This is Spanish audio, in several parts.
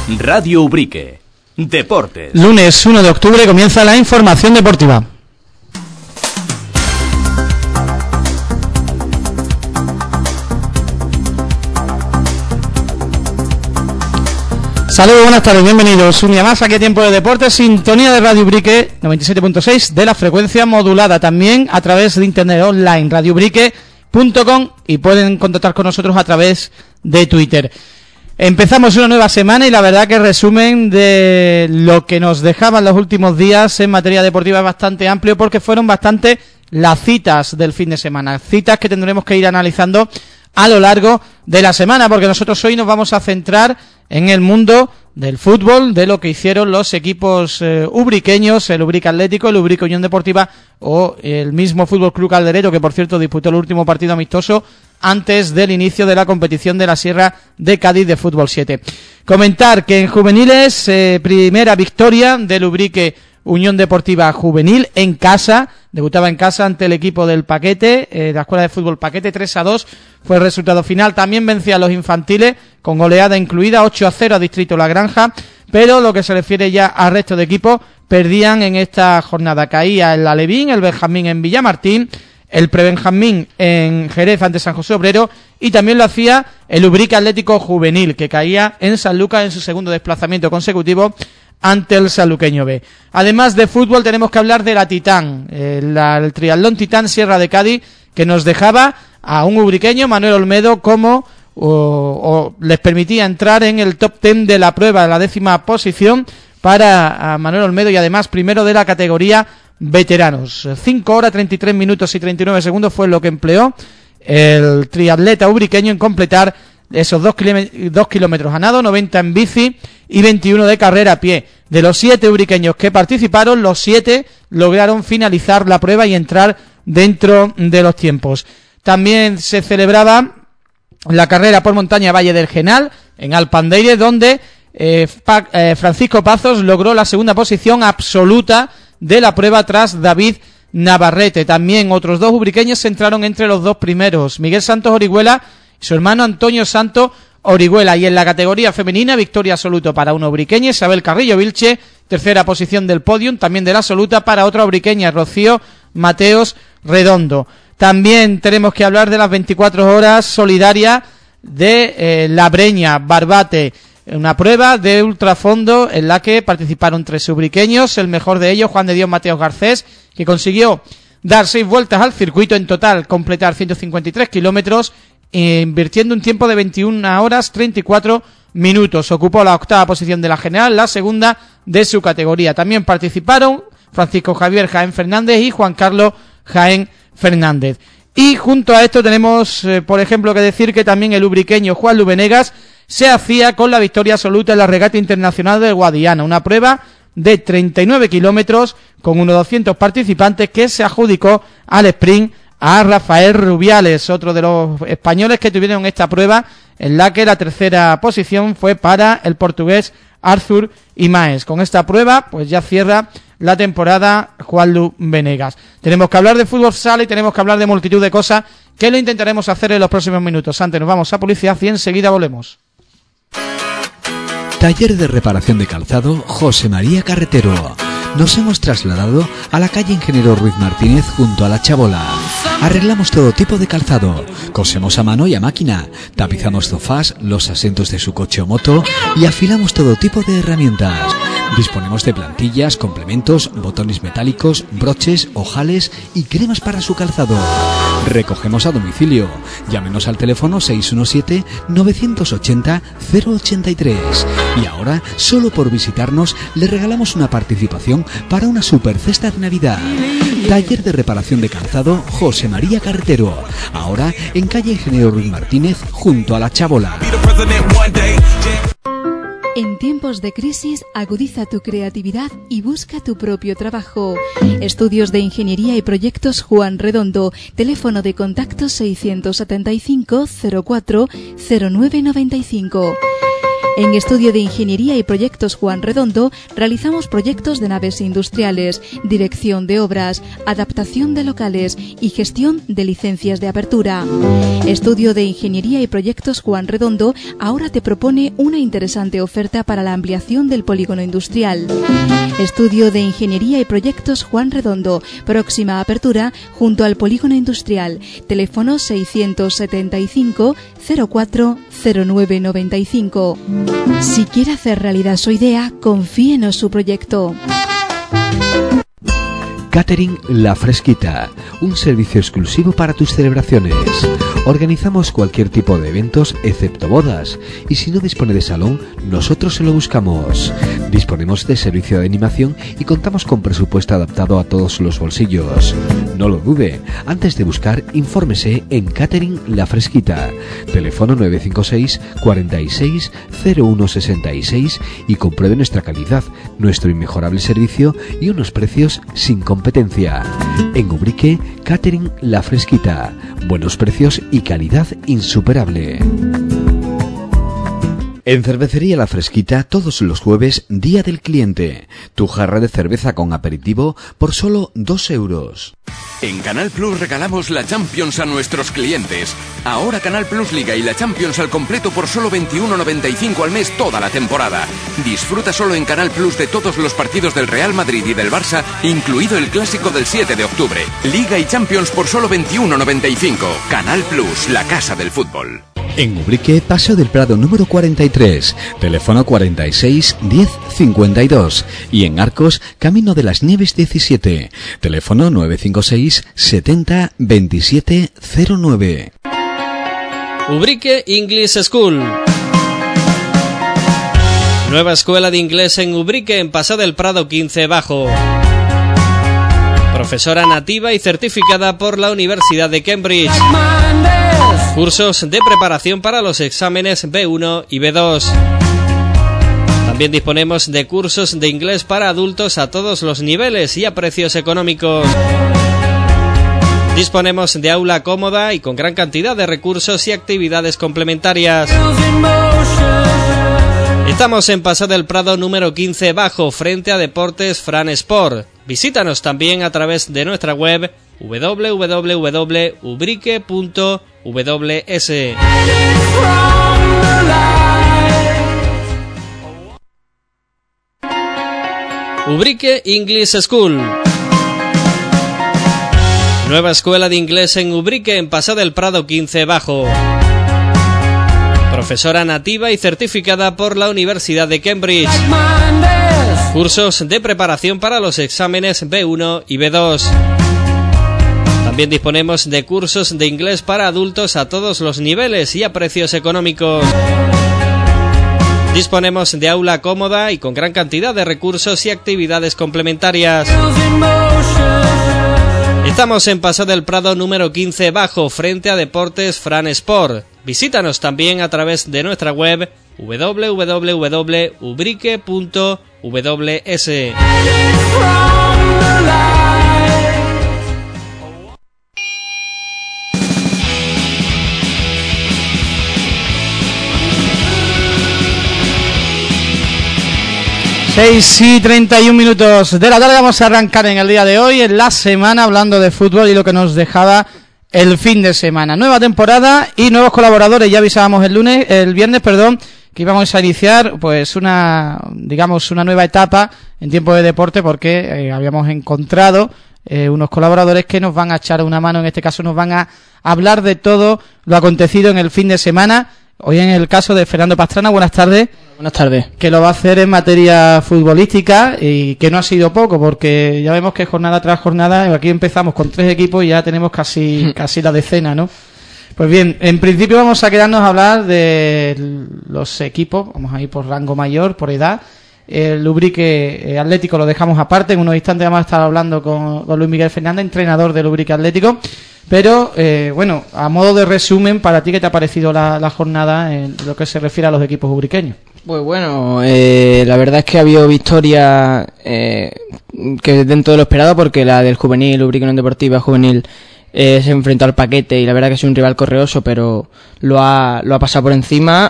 Radio Ubrique. Deportes. Lunes 1 de octubre comienza la información deportiva. Saludos, buenas tardes, bienvenidos un día más aquí a Tiempo de Deportes, sintonía de Radio Ubrique 97.6 de la frecuencia modulada, también a través de internet online, radioubrique.com, y pueden contactar con nosotros a través de Twitter. Empezamos una nueva semana y la verdad que el resumen de lo que nos dejaban los últimos días en materia deportiva es bastante amplio, porque fueron bastante las citas del fin de semana, citas que tendremos que ir analizando a lo largo de la semana, porque nosotros hoy nos vamos a centrar en el mundo del fútbol, de lo que hicieron los equipos ubriqueños, el Ubrique Atlético, el Ubrique Unión Deportiva o el mismo Fútbol Club Calderero, que por cierto disputó el último partido amistoso antes del inicio de la competición de la Sierra de Cádiz de Fútbol 7. Comentar que en juveniles, primera victoria del Ubrique Unión Deportiva Juvenil en casa, debutaba en casa ante el equipo del Paquete, la Escuela de Fútbol Paquete, 3-2 fue el resultado final. También vencía a los infantiles, con goleada incluida, 8-0 a Distrito La Granja, pero lo que se refiere ya al resto de equipos, perdían en esta jornada. Caía el Alevín, el Benjamín en Villamartín, el Prebenjamín en Jerez ante San José Obrero, y también lo hacía el Ubrique Atlético Juvenil, que caía en San Lucas en su segundo desplazamiento consecutivo ante el Sanluqueño B. Además de fútbol tenemos que hablar de la Titán, el triatlón Titán Sierra de Cádiz, que nos dejaba a un ubriqueño, Manuel Olmedo, como les permitía entrar en el top 10 de la prueba, la 10ª posición para a Manuel Olmedo, y además primero de la categoría veteranos. 5 horas 33 minutos y 39 segundos fue lo que empleó el triatleta ubriqueño en completar esos 2 kilómetros a nado, 90 en bici y 21 de carrera a pie. De los 7 ubriqueños que participaron, los 7 lograron finalizar la prueba y entrar dentro de los tiempos. También se celebraba la carrera por montaña Valle del Genal en Alpandeire, donde Francisco Pazos logró la segunda posición absoluta de la prueba tras David Navarrete. También otros 2 ubriqueños se entraron entre los 2 primeros, Miguel Santos Orihuela y su hermano Antonio Santos Orihuela. Y en la categoría femenina, victoria absoluta para una ubriqueña, Isabel Carrillo Vilche, tercera posición del podium, también de la absoluta para otra ubriqueña, Rocío Mateos Redondo. También tenemos que hablar de las 24 horas solidarias de La Breña, Barbate, una prueba de ultrafondo en la que participaron 3 ubriqueños, el mejor de ellos, Juan de Dios Mateos Garcés, que consiguió dar 6 vueltas al circuito, en total completar 153 kilómetros, invirtiendo un tiempo de 21 horas 34 minutos. Ocupó la 8ª posición de la general, la segunda de su categoría. También participaron Francisco Javier Jaén Fernández y Juan Carlos Jaén Fernández. Y junto a esto tenemos, por ejemplo, que decir que también el ubriqueño Juan Lubenegas se hacía con la victoria absoluta en la regata internacional de Guadiana, una prueba de 39 kilómetros con unos 200 participantes, que se adjudicó al sprint a Rafael Rubiales, otro de los españoles que tuvieron esta prueba, en la que la tercera posición fue para el portugués Arthur Imaes. Con esta prueba pues ya cierra la temporada Juanlu Venegas. Tenemos que hablar de fútbol sala y tenemos que hablar de multitud de cosas, que lo intentaremos hacer en los próximos minutos. Antes nos vamos a publicidad y enseguida volvemos. Taller de reparación de calzado José María Carretero. Nos hemos trasladado a la calle Ingeniero Ruiz Martínez junto a La Chabola. Arreglamos todo tipo de calzado, cosemos a mano y a máquina, tapizamos sofás, los asientos de su coche o moto y afilamos todo tipo de herramientas. Disponemos de plantillas, complementos, botones metálicos, broches, ojales y cremas para su calzado. Recogemos a domicilio. Llámenos al teléfono 617-980-083. Y ahora, solo por visitarnos, le regalamos una participación para una super cesta de Navidad. Taller de reparación de calzado José María Carretero. Ahora en calle Ingeniero Ruiz Martínez junto a La Chabola. En tiempos de crisis, agudiza tu creatividad y busca tu propio trabajo. Estudios de Ingeniería y Proyectos Juan Redondo. Teléfono de contacto 675 04 0995. En Estudio de Ingeniería y Proyectos Juan Redondo realizamos proyectos de naves industriales, dirección de obras, adaptación de locales y gestión de licencias de apertura. Estudio de Ingeniería y Proyectos Juan Redondo ahora te propone una interesante oferta para la ampliación del polígono industrial. Estudio de Ingeniería y Proyectos Juan Redondo, próxima apertura junto al polígono industrial. Teléfono 675 04 0995. Si quiere hacer realidad su idea, confíenos su proyecto. Catering La Fresquita, un servicio exclusivo para tus celebraciones. Organizamos cualquier tipo de eventos excepto bodas, y si no dispone de salón, nosotros se lo buscamos. Disponemos de servicio de animación y contamos con presupuesto adaptado a todos los bolsillos. No lo dude, antes de buscar, infórmese en Catering La Fresquita. Teléfono 956 46 0166 y compruebe nuestra calidad, nuestro inmejorable servicio y unos precios sin competencia. En Ubrique, Catering La Fresquita. Buenos precios y calidad insuperable. En Cervecería La Fresquita, todos los jueves, Día del Cliente. Tu jarra de cerveza con aperitivo por solo 2 euros. En Canal Plus regalamos la Champions a nuestros clientes. Ahora Canal Plus Liga y la Champions al completo por solo 21,95 al mes toda la temporada. Disfruta solo en Canal Plus de todos los partidos del Real Madrid y del Barça, incluido el clásico del 7 de octubre. Liga y Champions por solo 21,95. Canal Plus, la casa del fútbol. En Ubrique, Paseo del Prado número 43, teléfono 46 10 52. Y en Arcos, Camino de las Nieves 17, teléfono 956 70 27 09. Ubrique English School. Nueva escuela de inglés en Ubrique, en Paseo del Prado 15 Bajo. Profesora nativa y certificada por la Universidad de Cambridge. Cursos de preparación para los exámenes B1 y B2. También disponemos de cursos de inglés para adultos a todos los niveles y a precios económicos. Disponemos de aula cómoda y con gran cantidad de recursos y actividades complementarias. Estamos en Paseo del Prado número 15 Bajo, frente a Deportes Fran Sport. Visítanos también a través de nuestra web www.ubrique.ws. Ubrique English School. Nueva escuela de inglés en Ubrique, en Paseo del Prado 15 Bajo. Profesora nativa y certificada por la Universidad de Cambridge. Cursos de preparación para los exámenes B1 y B2. También disponemos de cursos de inglés para adultos a todos los niveles y a precios económicos. Disponemos de aula cómoda y con gran cantidad de recursos y actividades complementarias. Estamos en Paseo del Prado número 15 Bajo, frente a Deportes Fran Sport. Visítanos también a través de nuestra web www.ubrique.ws. Seis y 31 minutos de la tarde. Vamos a arrancar en el día de hoy, en la semana, hablando de fútbol y lo que nos dejaba el fin de semana. Nueva temporada y nuevos colaboradores. Ya avisábamos el viernes, que íbamos a iniciar pues una nueva etapa en Tiempo de Deporte, porque habíamos encontrado unos colaboradores que nos van a echar una mano. En este caso nos van a hablar de todo lo acontecido en el fin de semana. Hoy en el caso de Fernando Pastrana. Buenas tardes. Buenas tardes. Que lo va a hacer en materia futbolística, y que no ha sido poco, porque ya vemos que jornada tras jornada, aquí empezamos con 3 equipos y ya tenemos casi la decena, ¿no? Pues bien, en principio vamos a quedarnos a hablar de los equipos. Vamos a ir por rango mayor, por edad. El Ubrique Atlético lo dejamos aparte. En unos instantes vamos a estar hablando con Luis Miguel Fernández, entrenador del Ubrique Atlético. Pero, bueno, a modo de resumen, para ti, ¿qué te ha parecido la jornada en lo que se refiere a los equipos ubriqueños? Pues bueno, la verdad es que ha habido victoria que dentro de lo esperado, porque la del juvenil, Ubrique Unión Deportiva Juvenil, se enfrentó al Paquete, y la verdad que es un rival correoso, pero lo ha pasado por encima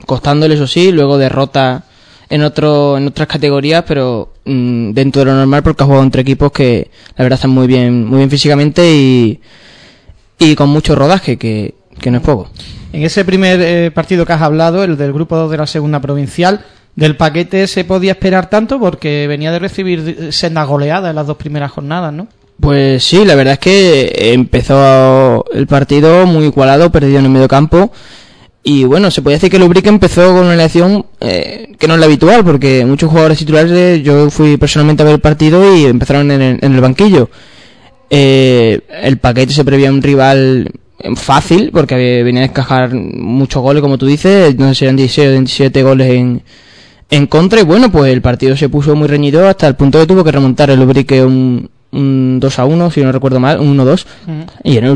costándole, eso sí, luego derrota en otras categorías, pero dentro de lo normal, porque ha jugado entre equipos que la verdad están muy bien físicamente y con mucho rodaje, que no es poco. En ese primer partido que has hablado, el del grupo 2 de la segunda provincial, del Paquete se podía esperar tanto porque venía de recibir sendas goleadas en las 2 primeras jornadas, ¿no? Pues sí, la verdad es que empezó el partido muy igualado, perdido en el medio campo. Y bueno, se puede decir que el Ubrique empezó con una elección que no es la habitual, porque muchos jugadores titulares, yo fui personalmente a ver el partido y empezaron en el banquillo. El Paquete se prevía un rival fácil, porque venía a encajar muchos goles, como tú dices, no sé si eran 16 o 27 goles en contra, y bueno, pues el partido se puso muy reñido hasta el punto que tuvo que remontar el Ubrique un 2-1, si no recuerdo mal, un 1-2, y en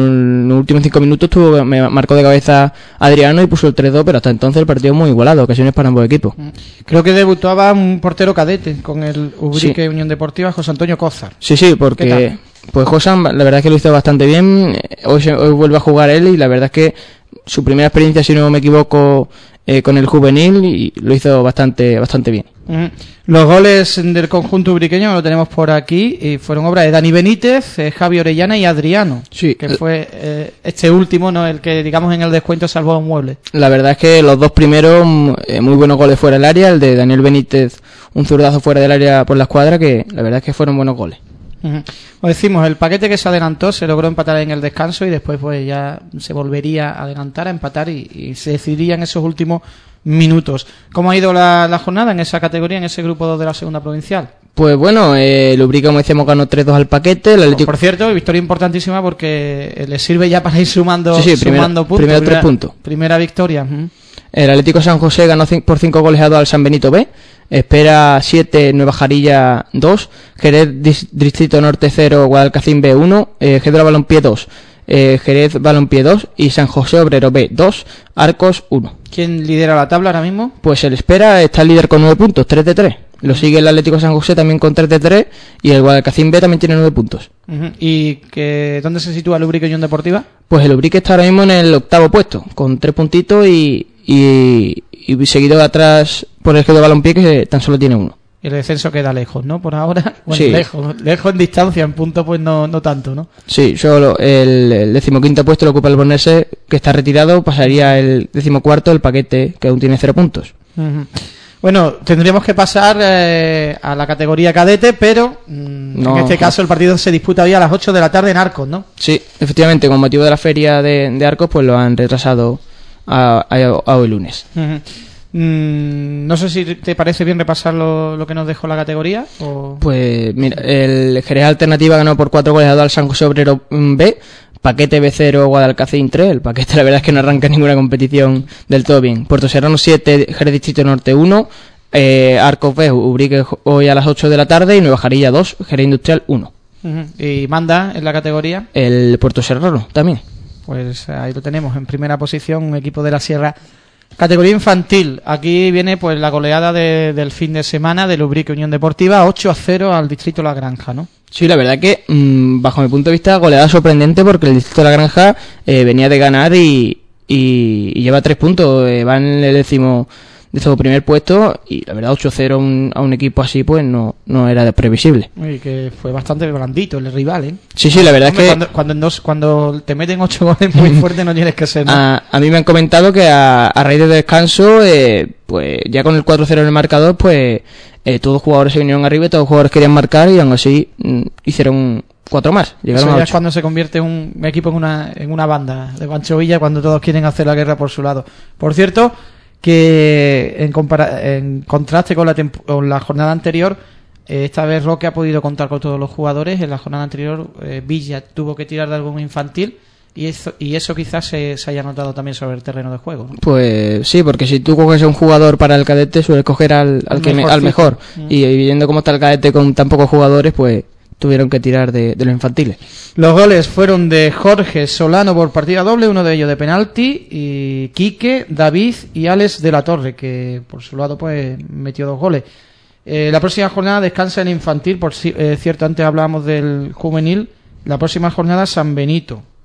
los últimos 5 minutos me marcó de cabeza Adriano y puso el 3-2, pero hasta entonces el partido muy igualado, ocasiones para ambos equipos. Creo que debutaba un portero cadete con el Ubrique Unión Deportiva, José Antonio Cózar. Sí, porque pues Josan la verdad es que lo hizo bastante bien. Hoy vuelve a jugar él y la verdad es que su primera experiencia, si no me equivoco, con el juvenil, y lo hizo bastante bien. Los goles del conjunto ubriqueño lo tenemos por aquí y fueron obra de Dani Benítez, Javi Orellana y Adriano, sí, que fue este último, no el que digamos en el descuento salvó un mueble. La verdad es que los 2 primeros muy buenos goles fuera del área, el de Daniel Benítez, un zurdazo fuera del área por la escuadra, que la verdad es que fueron buenos goles. Os decimos, el Paquete que se adelantó se logró empatar en el descanso y después pues ya se volvería a adelantar, a empatar y se decidiría en esos últimos minutos. ¿Cómo ha ido la jornada en esa categoría, en ese grupo 2 de la segunda provincial? Pues bueno, el Ubrique, como decíamos, ganó 3-2 al Paquete. El Atlético... Por cierto, victoria importantísima porque le sirve ya para ir sumando puntos. Primero 3 puntos. Primera victoria. El Atlético San José ganó por 5 goles a 2 al San Benito B. Espera 7, Nueva Jarilla 2, Jerez Distrito Norte 0, Guadalcacín B 1, Gedra Balompié 2, Jerez Balompié 2 y San José Obrero B 2, Arcos 1. ¿Quién lidera la tabla ahora mismo? Pues el Espera está el líder con 9 puntos, 3 de 3. Lo sigue el Atlético San José también con 3 de 3 y el Guadalcacín B también tiene 9 puntos. ¿Y dónde se sitúa el Ubrique Unión Deportiva? Pues el Ubrique está ahora mismo en el 8º puesto, con 3 puntitos y seguido de atrás por el Gedra Balompié, que tan solo tiene 1. El descenso queda lejos, ¿no? Por ahora. Bueno, sí. Lejos en distancia, en punto pues no tanto, ¿no? Sí, solo el 15º puesto lo ocupa el Bornese, que está retirado. Pasaría el 14º, el Paquete, que aún tiene 0 puntos. Bueno, tendríamos que pasar a la categoría cadete, pero en este caso el partido se disputa hoy a las 8 de la tarde en Arcos, ¿no? Sí, efectivamente, con motivo de la feria de Arcos, pues lo han retrasado a hoy lunes. No sé si te parece bien repasar lo que nos dejó la categoría. Pues mira, el Jerez Alternativa ganó por 4 goles a 2 al San José Obrero B, Paquete B0, Guadalcacín 3. El Paquete la verdad es que no arranca ninguna competición del todo bien. Puerto Serrano 7, Jerez Distrito Norte 1, Arcos B, Ubrique hoy a las 8 de la tarde y Nueva Jarilla 2, Jerez Industrial 1. ¿Y manda en la categoría? El Puerto Serrano también. Pues ahí lo tenemos, en primera posición, un equipo de la Sierra. Categoría infantil, aquí viene pues la goleada del fin de semana del Ubrique Unión Deportiva, 8-0 al Distrito La Granja, ¿no? Sí, la verdad que bajo mi punto de vista goleada sorprendente, porque el Distrito La Granja venía de ganar y lleva 3 puntos, va en el 11º puesto, y la verdad 8-0 a un equipo así pues no era previsible. Y que fue bastante blandito el rival, ¿eh? Sí, la verdad es que cuando te meten 8 goles muy fuerte no tienes que ser, ¿no? A mí me han comentado que a raíz del descanso, pues ya con el 4-0 en el marcador, pues todos los jugadores se vinieron arriba y todos los jugadores querían marcar y aún así hicieron 4 más. Llegaron Eso ya a 8. Es cuando se convierte un equipo en una banda de Pancho Villa, cuando todos quieren hacer la guerra por su lado. Por cierto, que en contraste con la jornada anterior, esta vez Roque ha podido contar con todos los jugadores. En la jornada anterior Villa tuvo que tirar de algún infantil y eso quizás se haya notado también sobre el terreno de juego, ¿no? Pues sí, porque si tú coges a un jugador para el cadete sueles coger al mejor, y viendo cómo está el cadete con tan pocos jugadores, pues tuvieron que tirar de los infantiles. Los goles fueron de Jorge Solano por partida doble, uno de ellos de penalti, y Quique, David y Alex de la Torre, que por su lado pues metió 2 goles. La próxima jornada descansa el infantil, por cierto, antes hablábamos del juvenil. La próxima jornada San Benito.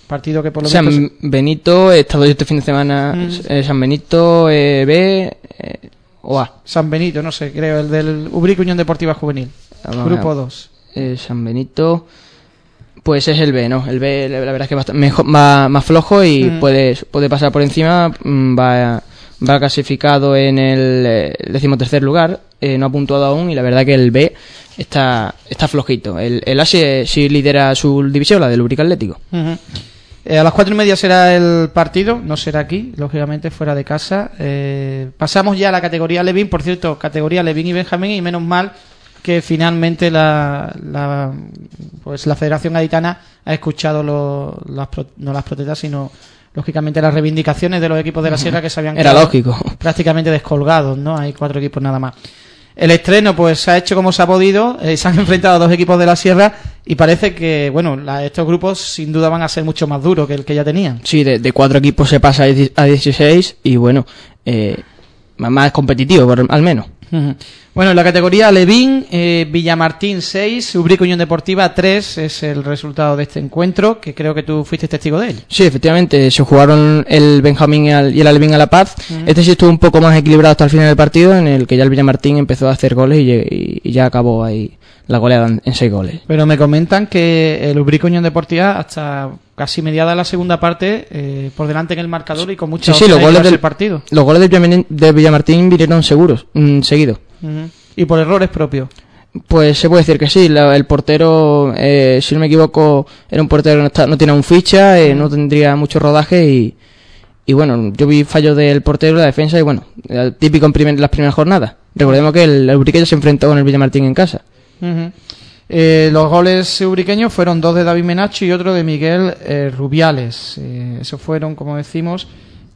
Partido que por lo menos... San Benito, he estado yo este fin de semana, San Benito B o A. San Benito, no sé, creo, el del Ubrique Unión Deportiva Juvenil. Grupo 2. San Benito, pues es el B, ¿no? El B, la verdad es que es bastante mejor, más flojo y puede pasar por encima, va clasificado en el 13º lugar, no ha puntuado aún, y la verdad que el B está flojito. El A sí lidera su división, la del Ubrique Atlético. A las 4:30 será el partido, no será aquí, lógicamente fuera de casa. Pasamos ya a la categoría Levín, por cierto, categoría Levín y Benjamín, y menos mal que finalmente la Federación Gaditana ha escuchado no las protestas, sino lógicamente las reivindicaciones de los equipos de la Sierra, que se habían quedado lógico, prácticamente descolgados, ¿no? Hay 4 equipos nada más. El estreno pues se ha hecho como se ha podido, se han enfrentado a 2 equipos de la Sierra y parece que, bueno, estos grupos sin duda van a ser mucho más duros que el que ya tenían. Sí, de 4 equipos se pasa a 16 y bueno, más competitivo al menos. Bueno, en la categoría Levín, Villamartín 6, Ubrique Unión Deportiva 3 es el resultado de este encuentro, que creo que tú fuiste testigo de él. Sí, efectivamente, se jugaron el Benjamín y el Levín a la paz. Este sí estuvo un poco más equilibrado hasta el final del partido, en el que ya el Villamartín empezó a hacer goles y ya acabó ahí la goleada en 6 goles. Pero me comentan que el Ubrique Unión Deportiva hasta casi mediada la segunda parte por delante en el marcador y con mucha los goles del partido. Los goles de Villamartín vinieron seguidos. ¿Y por errores propios? Pues se puede decir que sí. El portero, si no me equivoco, era un portero que no tiene un ficha, no tendría mucho rodaje y bueno, yo vi fallos del portero de la defensa y bueno, típico en las primeras jornadas. Recordemos que el Ubrique ya se enfrentó con el Villamartín en casa. Los goles ubriqueños fueron 2 de David Menacho y otro de Miguel Rubiales. Esos fueron, como decimos,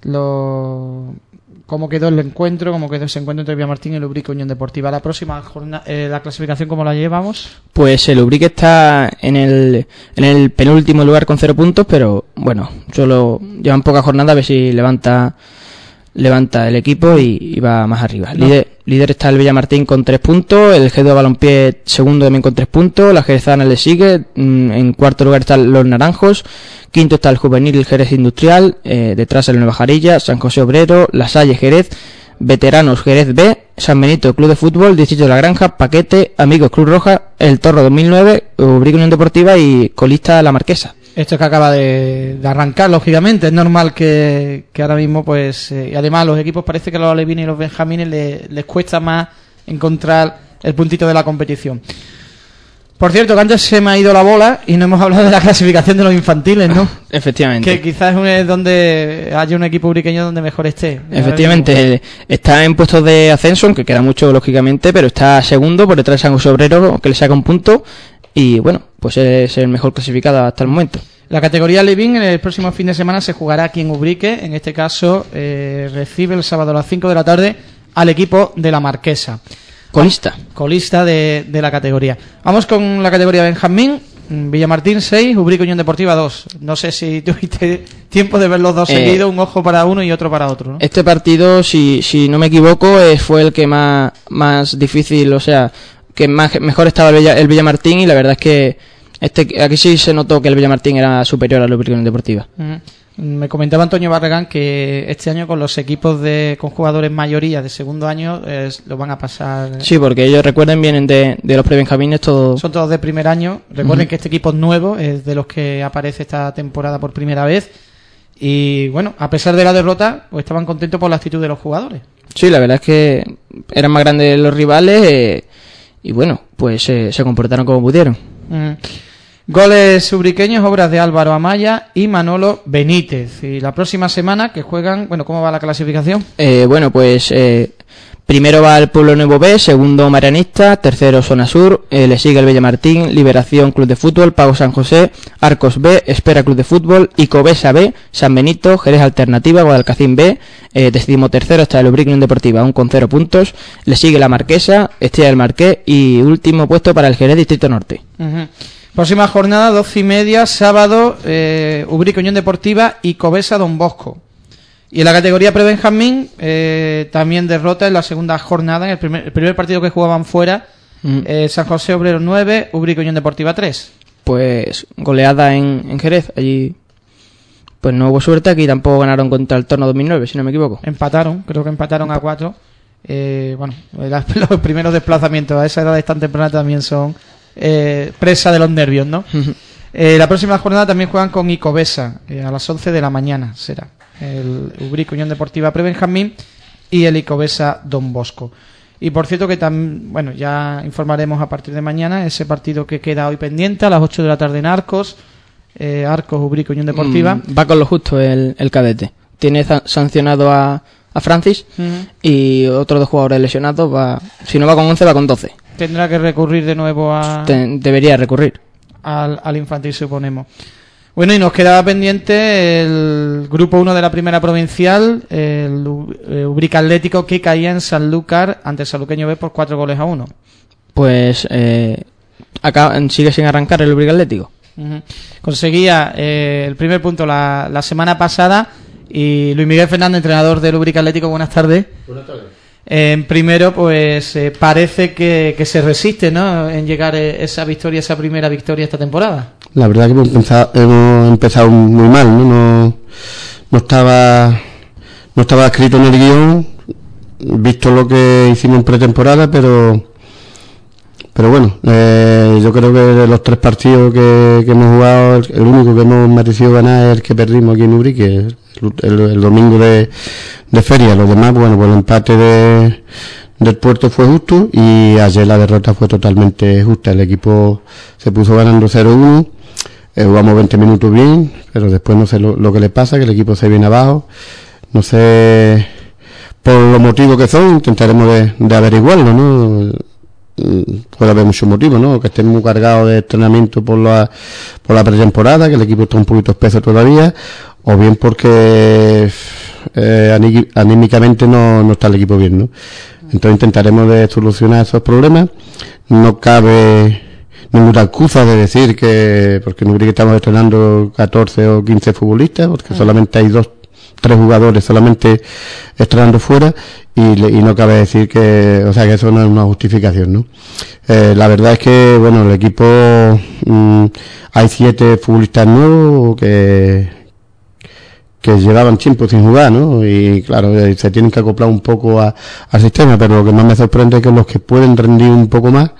cómo quedó el encuentro, cómo quedó ese encuentro entre Villamartín y el Ubrique Unión Deportiva. La próxima jornada, la clasificación, ¿cómo la llevamos? Pues el Ubrique está en el penúltimo lugar con 0 puntos, pero bueno, solo llevan pocas jornadas, a ver si levanta el equipo y va más arriba. No. Líder está el Villamartín con 3 puntos, el G2 Balompié segundo también con 3 puntos, la Jerezana le sigue, en cuarto lugar están los Naranjos, quinto está el Juvenil y el Jerez Industrial, detrás el Nueva Jarilla, San José Obrero, La Salle Jerez, Veteranos Jerez B, San Benito Club de Fútbol, Distrito de la Granja, Paquete, Amigos Cruz Roja, El Torro 2009, Ubrique Unión Deportiva y colista La Marquesa. Esto que acaba de arrancar, lógicamente, es normal que ahora mismo, pues, y además los equipos parece que a los alevines y los benjamines les cuesta más encontrar el puntito de la competición. Por cierto, que antes se me ha ido la bola y no hemos hablado de la clasificación de los infantiles, ¿no? Efectivamente. Que quizás es donde haya un equipo ubriqueño donde mejor esté. Efectivamente, está en puestos de ascenso, aunque queda mucho, lógicamente, pero está segundo por detrás de San José Obrero, que le saca un punto. Y bueno, pues es el mejor clasificado hasta el momento. La categoría Levín en el próximo fin de semana se jugará aquí en Ubrique. En este caso recibe el sábado a las 5 de la tarde al equipo de la Marquesa. Colista de la categoría. Vamos con la categoría Benjamín. Villamartín 6, Ubrique Unión Deportiva 2. No sé si tuviste tiempo de ver los dos seguidos, un ojo para uno y otro para otro, ¿no? Este partido, si no me equivoco, fue el que más difícil, o sea, que mejor estaba el Villamartín, y la verdad es que aquí sí se notó que el Villamartín era superior al Ubrique Unión Deportiva. Me comentaba Antonio Barragán que este año con los equipos con jugadores mayoría de segundo año lo van a pasar. Sí, porque ellos, recuerden, vienen de los prebenjamines todos. Son todos de primer año. Recuerden que este equipo es nuevo, es de los que aparece esta temporada por primera vez. Y bueno, a pesar de la derrota, pues estaban contentos por la actitud de los jugadores. Sí, la verdad es que eran más grandes los rivales. Y bueno, pues se comportaron como pudieron. Goles ubriqueños, obras de Álvaro Amaya y Manolo Benítez. Y la próxima semana que juegan, bueno, ¿cómo va la clasificación? Bueno, pues primero va el Pueblo Nuevo B, segundo Marianista, tercero Zona Sur, le sigue el Villamartín, Liberación Club de Fútbol, Pago San José, Arcos B, Espera Club de Fútbol, Icobesa B, San Benito, Jerez Alternativa, Guadalcacín B, decimotercero está el Ubrique Unión Deportiva, aún con 0 puntos, le sigue la Marquesa, Estrella del Marqués y último puesto para el Jerez Distrito Norte. Próxima jornada, 12:30, sábado, Ubrique Unión Deportiva y Cobesa Don Bosco. Y en la categoría Prebenjamín, también derrota en la segunda jornada, en el primer partido que jugaban fuera, San José Obrero 9, Ubrique Unión Deportiva 3. Pues goleada en Jerez, allí pues no hubo suerte. Aquí tampoco ganaron contra el Torno 2009, si no me equivoco. Creo que empataron a 4. Bueno, los primeros desplazamientos a esa edad tan temprana también son presa de los nervios, ¿no? La próxima jornada también juegan con Icovesa, a las 11 de la mañana será. El Ubrique Unión Deportiva Prebenjamín y el Icovesa Don Bosco. Y por cierto que bueno, ya informaremos a partir de mañana ese partido que queda hoy pendiente a las 8 de la tarde en Arcos. Arcos Ubrique Unión Deportiva. Va con lo justo el cadete. Tiene sancionado a Francis y otros 2 jugadores lesionados. Si no va con 11, va con 12. Tendrá que recurrir de nuevo debería recurrir al infantil, suponemos. Bueno, y nos quedaba pendiente el grupo 1 de la primera provincial, el Ubrique Atlético, que caía en Sanlúcar ante el Sanluqueño B por 4-1. Pues acá sigue sin arrancar el Ubrique Atlético. Conseguía el primer punto la semana pasada. Y Luis Miguel Fernández, entrenador del Ubrique Atlético, buenas tardes. Buenas tardes. Primero, pues parece que se resiste, ¿no?, en llegar esa primera victoria esta temporada. La verdad que hemos empezado muy mal, ¿no? No estaba escrito en el guión, visto lo que hicimos en pretemporada, pero bueno, yo creo que de los 3 partidos que hemos jugado, el único que hemos merecido ganar es el que perdimos aquí en Ubrique, el domingo de feria. Los demás, bueno, pues el empate del Puerto fue justo y ayer la derrota fue totalmente justa. El equipo se puso ganando 0-1, jugamos 20 minutos bien, pero después no sé lo que le pasa, que el equipo se viene abajo, no sé por los motivos que son, intentaremos de averiguarlo, ¿no? Puede haber muchos motivos, ¿no? Que estén muy cargados de entrenamiento por la pretemporada, que el equipo está un poquito espeso todavía, o bien porque anímicamente no está el equipo bien, ¿no? Entonces intentaremos de solucionar esos problemas. No cabe ninguna excusa de decir que porque no creo que estamos estrenando 14 o 15 futbolistas, porque solamente hay 3 jugadores solamente estrenando fuera, y no cabe decir que eso no es una justificación, ¿no? La verdad es que, bueno, el equipo hay 7 futbolistas nuevos que llevaban tiempo sin jugar, ¿no? Y claro, se tienen que acoplar un poco al sistema, pero lo que más me sorprende es que los que pueden rendir un poco más,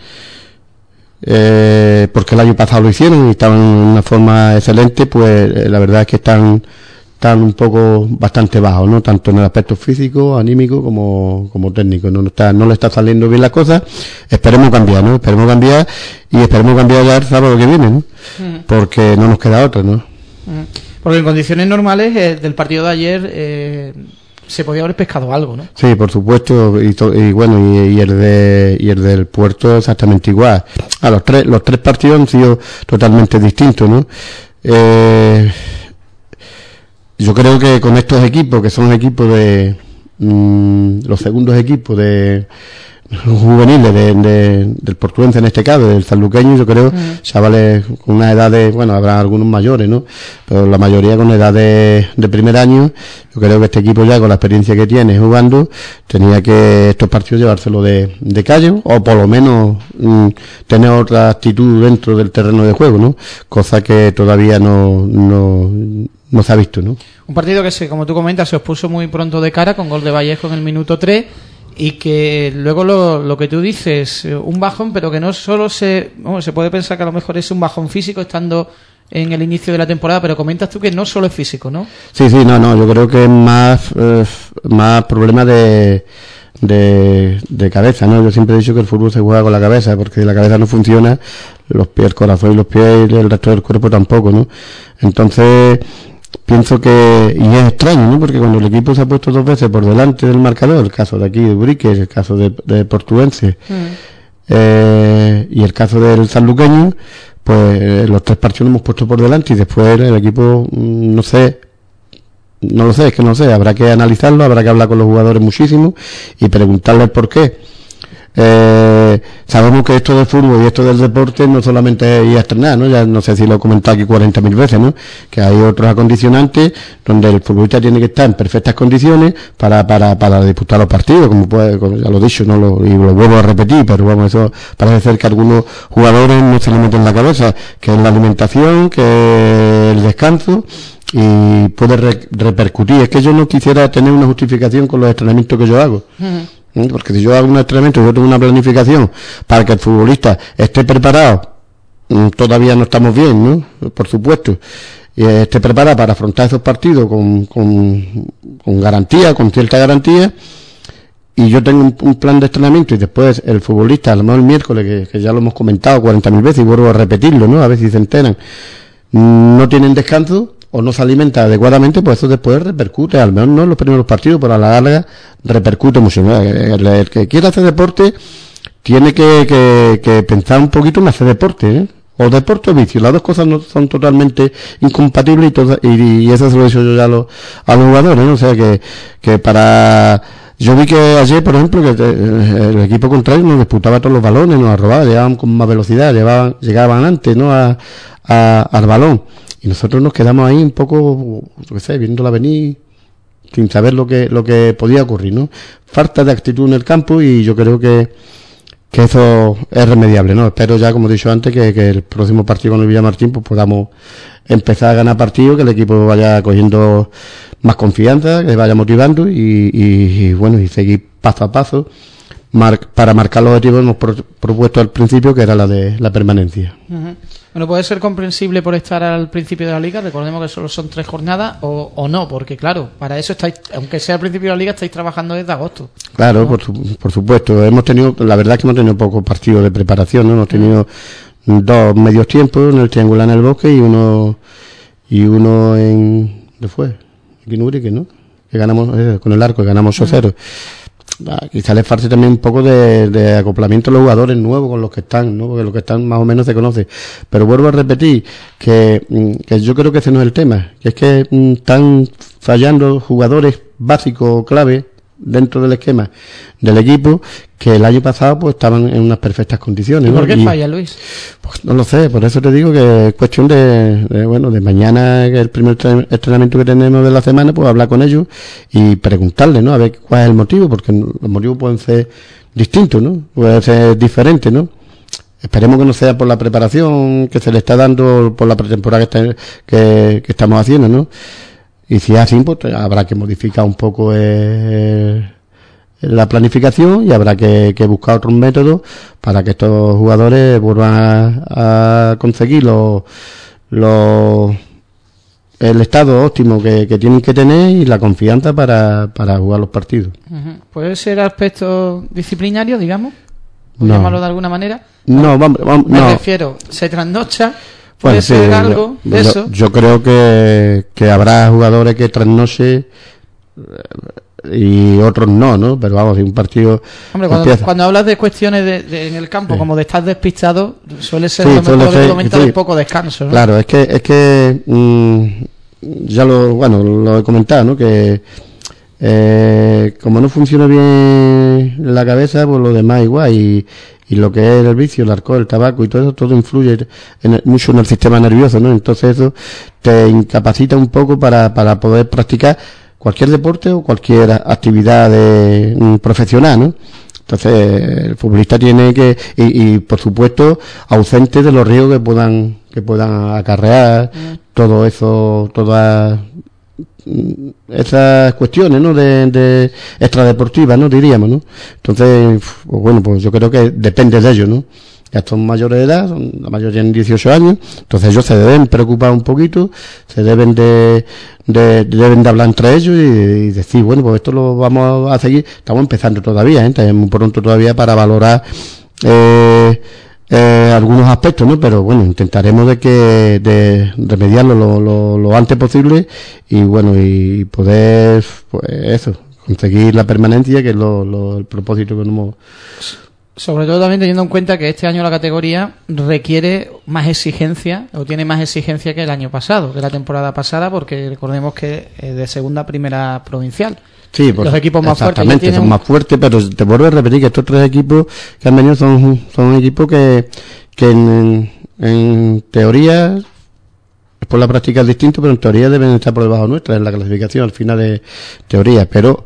porque el año pasado lo hicieron y estaban en una forma excelente, pues la verdad es que están un poco bastante bajos, ¿no? Tanto en el aspecto físico, anímico como técnico. No le está saliendo bien las cosas. Esperemos cambiar, ¿no? Esperemos cambiar ya el sábado que viene, ¿no? Porque no nos queda otra, ¿no? Porque en condiciones normales del partido de ayer se podía haber pescado algo, ¿no? Sí, por supuesto, y bueno, y el del Puerto exactamente igual. Los tres partidos han sido totalmente distintos, ¿no? Yo creo que con estos equipos, que son equipos de los segundos equipos de juveniles del Portuense, en este caso del Sanluqueño, yo creo chavales con una edad bueno, habrá algunos mayores, ¿no? Pero la mayoría con edad de primer año. Yo creo que este equipo, ya con la experiencia que tiene jugando, tenía que estos partidos llevárselo de callo, o por lo menos tener otra actitud dentro del terreno de juego, ¿no? Cosa que todavía no se ha visto, ¿no? Un partido que, como tú comentas, se os puso muy pronto de cara con gol de Vallejo en el minuto 3, y que luego lo que tú dices, un bajón, pero que no solo se puede pensar que a lo mejor es un bajón físico estando en el inicio de la temporada, pero comentas tú que no solo es físico, ¿no? Sí, no, yo creo que es más problema de cabeza, ¿no? Yo siempre he dicho que el fútbol se juega con la cabeza, porque si la cabeza no funciona, los pies, el corazón y los pies y el resto del cuerpo tampoco, ¿no? Entonces pienso que, y es extraño, ¿no? Porque cuando el equipo se ha puesto 2 veces por delante del marcador, el caso de aquí de Ubrique, el caso de Portuense, y el caso del Sanluqueño, pues los 3 partidos nos hemos puesto por delante y después el equipo, no lo sé, habrá que analizarlo, habrá que hablar con los jugadores muchísimo y preguntarles por qué. Sabemos que esto del fútbol y esto del deporte no solamente es ir a estrenar, ¿no? Ya no sé si lo he comentado aquí 40.000 veces, ¿no? Que hay otros acondicionantes donde el futbolista tiene que estar en perfectas condiciones para disputar los partidos, como ya lo he dicho, y lo vuelvo a repetir, pero vamos, eso parece ser que a algunos jugadores no se le meten en la cabeza, que es la alimentación, que es el descanso, y puede repercutir. Es que yo no quisiera tener una justificación con los entrenamientos que yo hago. Porque si yo hago un entrenamiento, yo tengo una planificación para que el futbolista esté preparado, todavía no estamos bien, ¿no? Por supuesto. Esté preparado para afrontar esos partidos con garantía, con cierta garantía, y yo tengo un plan de entrenamiento y después el futbolista, a lo mejor el miércoles, que ya lo hemos comentado 40.000 veces y vuelvo a repetirlo, ¿no? A ver si se enteran, no tienen descanso o no se alimenta adecuadamente, pues eso después repercute, al menos no en los primeros partidos, pero a la larga repercute mucho, ¿no? El que quiera hacer deporte tiene que pensar un poquito en hacer deporte, ¿eh? O deporte o vicio, las dos cosas no son totalmente incompatibles y eso se lo he dicho yo ya a los jugadores, ¿no? O sea que para... Yo vi que ayer, por ejemplo, que el equipo contrario nos disputaba todos los balones, nos robaba, llegaban con más velocidad, llegaban antes, ¿no? Al balón. Y nosotros nos quedamos ahí un poco, yo qué sé, viéndola venir, sin saber lo que podía ocurrir, ¿no? Falta de actitud en el campo y yo creo que eso es remediable, ¿no? Espero ya, como he dicho antes, que el próximo partido con el Villamartín pues podamos empezar a ganar partidos, que el equipo vaya cogiendo más confianza, que vaya motivando y bueno, y seguir paso a paso para marcar los objetivos que hemos propuesto al principio, que era la de la permanencia. Bueno, puede ser comprensible por estar al principio de la liga, recordemos que solo son 3 jornadas, o no, porque claro, para eso estáis, aunque sea al principio de la liga, estáis trabajando desde agosto. Claro, ¿no? por supuesto, la verdad es que hemos tenido pocos partidos de preparación, ¿no? Hemos tenido 2 medios tiempos, en el Triangular en el Bosque y uno en... ¿dónde fue? Aquí en Urique, ¿no? Que ganamos con el Arco, que ganamos 8-0. Quizá les falta también un poco de acoplamiento a los jugadores nuevos con los que están, ¿no? Porque los que están más o menos se conocen. Pero vuelvo a repetir que yo creo que ese no es el tema, que es que están fallando jugadores básicos, clave, dentro del esquema del equipo, que el año pasado pues estaban en unas perfectas condiciones. ¿Y por qué falla, Luis? Pues no lo sé, por eso te digo que es cuestión de mañana, que es el primer entrenamiento que tenemos de la semana, pues hablar con ellos y preguntarles, ¿no? A ver cuál es el motivo, porque los motivos pueden ser distintos, ¿no? Pueden ser diferentes, ¿no? Esperemos que no sea por la preparación que se le está dando, por la pretemporada que estamos haciendo, ¿no? Y si es así, pues habrá que modificar un poco la planificación y habrá que buscar otros métodos para que estos jugadores vuelvan a conseguir el estado óptimo que tienen que tener y la confianza para jugar los partidos. ¿Puede ser aspecto disciplinario, digamos? ¿Por no. llamarlo de alguna manera? No, vamos, Me no. refiero, se trasnocha. ¿Puede ser algo de eso? Yo creo que habrá jugadores que trasnoche y otros no, pero vamos, si un partido... Hombre, cuando hablas de cuestiones en el campo, como de estar despistado, suele ser lo mejor de comentar sí. un poco descanso, ¿no? Claro, es que ya lo he comentado, ¿no? Que como no funciona bien la cabeza, pues lo demás igual, y lo que es el vicio, el alcohol, el tabaco y todo eso, todo influye mucho en el sistema nervioso, ¿no? Entonces eso te incapacita un poco para poder practicar cualquier deporte o cualquier actividad profesional, ¿no? Entonces el futbolista tiene que, y por supuesto, ausente de los riesgos que puedan acarrear todo eso, todas esas cuestiones, ¿no? de extradeportivas, ¿no? Diríamos, ¿no? Entonces, pues bueno, pues yo creo que depende de ellos, ¿no? Ya son mayores de edad, la mayoría tienen 18 años, entonces ellos se deben preocupar un poquito, se deben de hablar entre ellos y decir, bueno, pues esto lo vamos a seguir. Estamos empezando todavía, es muy pronto todavía para valorar algunos aspectos, ¿no? Pero bueno, intentaremos de remediarlo lo antes posible y bueno, y poder, pues eso, conseguir la permanencia, que es el propósito que hemos... Sobre todo también teniendo en cuenta que este año la categoría requiere más exigencia, o tiene más exigencia que el año pasado, que la temporada pasada, porque recordemos que es de segunda a primera provincial. Sí, pues, los equipos más fuertes exactamente, son más fuertes, pero te vuelvo a repetir que estos 3 equipos que han venido son equipos que en teoría, por la práctica es distinto, pero en teoría deben estar por debajo nuestra en la clasificación al final de teoría, pero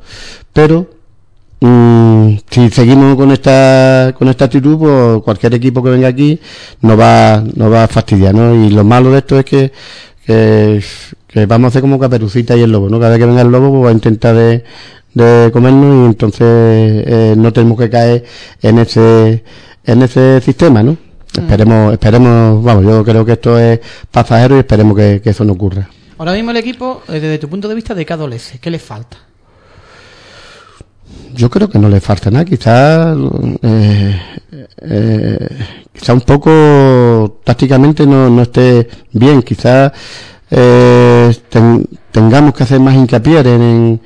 si seguimos con esta actitud, pues cualquier equipo que venga aquí nos va a fastidiar, ¿no? Y lo malo de esto es que que vamos a hacer como Caperucita y el lobo, ¿no? Cada vez que venga el lobo pues va a intentar de comernos, y entonces no tenemos que caer en ese sistema, ¿no? Esperemos, vamos, yo creo que esto es pasajero y esperemos que eso no ocurra. Ahora mismo el equipo, desde tu punto de vista, ¿de qué adolece? ¿Qué le falta? Yo creo que no le falta nada, quizás un poco tácticamente no esté bien, quizás tengamos que hacer más hincapié en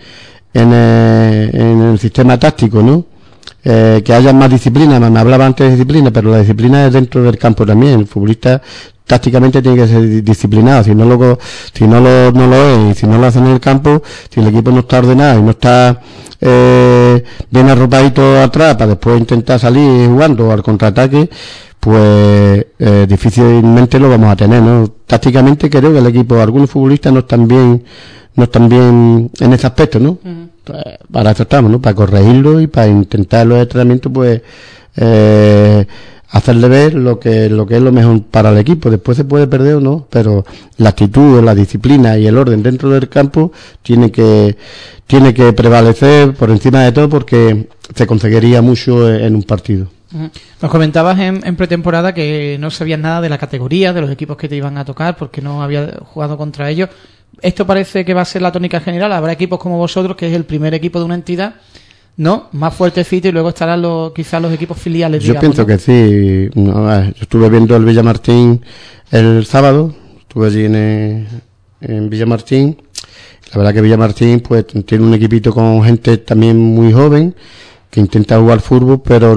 el sistema táctico, ¿no? Que haya más disciplina. Me hablaba antes de disciplina, pero la disciplina es dentro del campo también. El futbolista tácticamente tiene que ser disciplinado. Si no lo es, y si no lo hace en el campo, si el equipo no está ordenado y no está bien arropadito atrás para después intentar salir jugando al contraataque, pues difícilmente lo vamos a tener, ¿no? Tácticamente creo que el equipo, algunos futbolistas no están bien en ese aspecto, ¿no? Para eso estamos, ¿no? Para corregirlo y para intentar los entrenamientos, pues hacerle ver lo que es lo mejor para el equipo. Después se puede perder o no, pero la actitud, la disciplina y el orden dentro del campo tiene que prevalecer por encima de todo, porque se conseguiría mucho en un partido. Nos comentabas en pretemporada que no sabías nada de la categoría, de los equipos que te iban a tocar, porque no habías jugado contra ellos. Esto parece que va a ser la tónica general. Habrá equipos como vosotros, que es el primer equipo de una entidad, ¿no? Más fuertecito, y luego estarán quizás los equipos filiales, digamos. Yo pienso que sí. Yo estuve viendo el Villamartín el sábado, estuve allí en Villamartín. La verdad que Villamartín pues tiene un equipito con gente también muy joven que intenta jugar fútbol, pero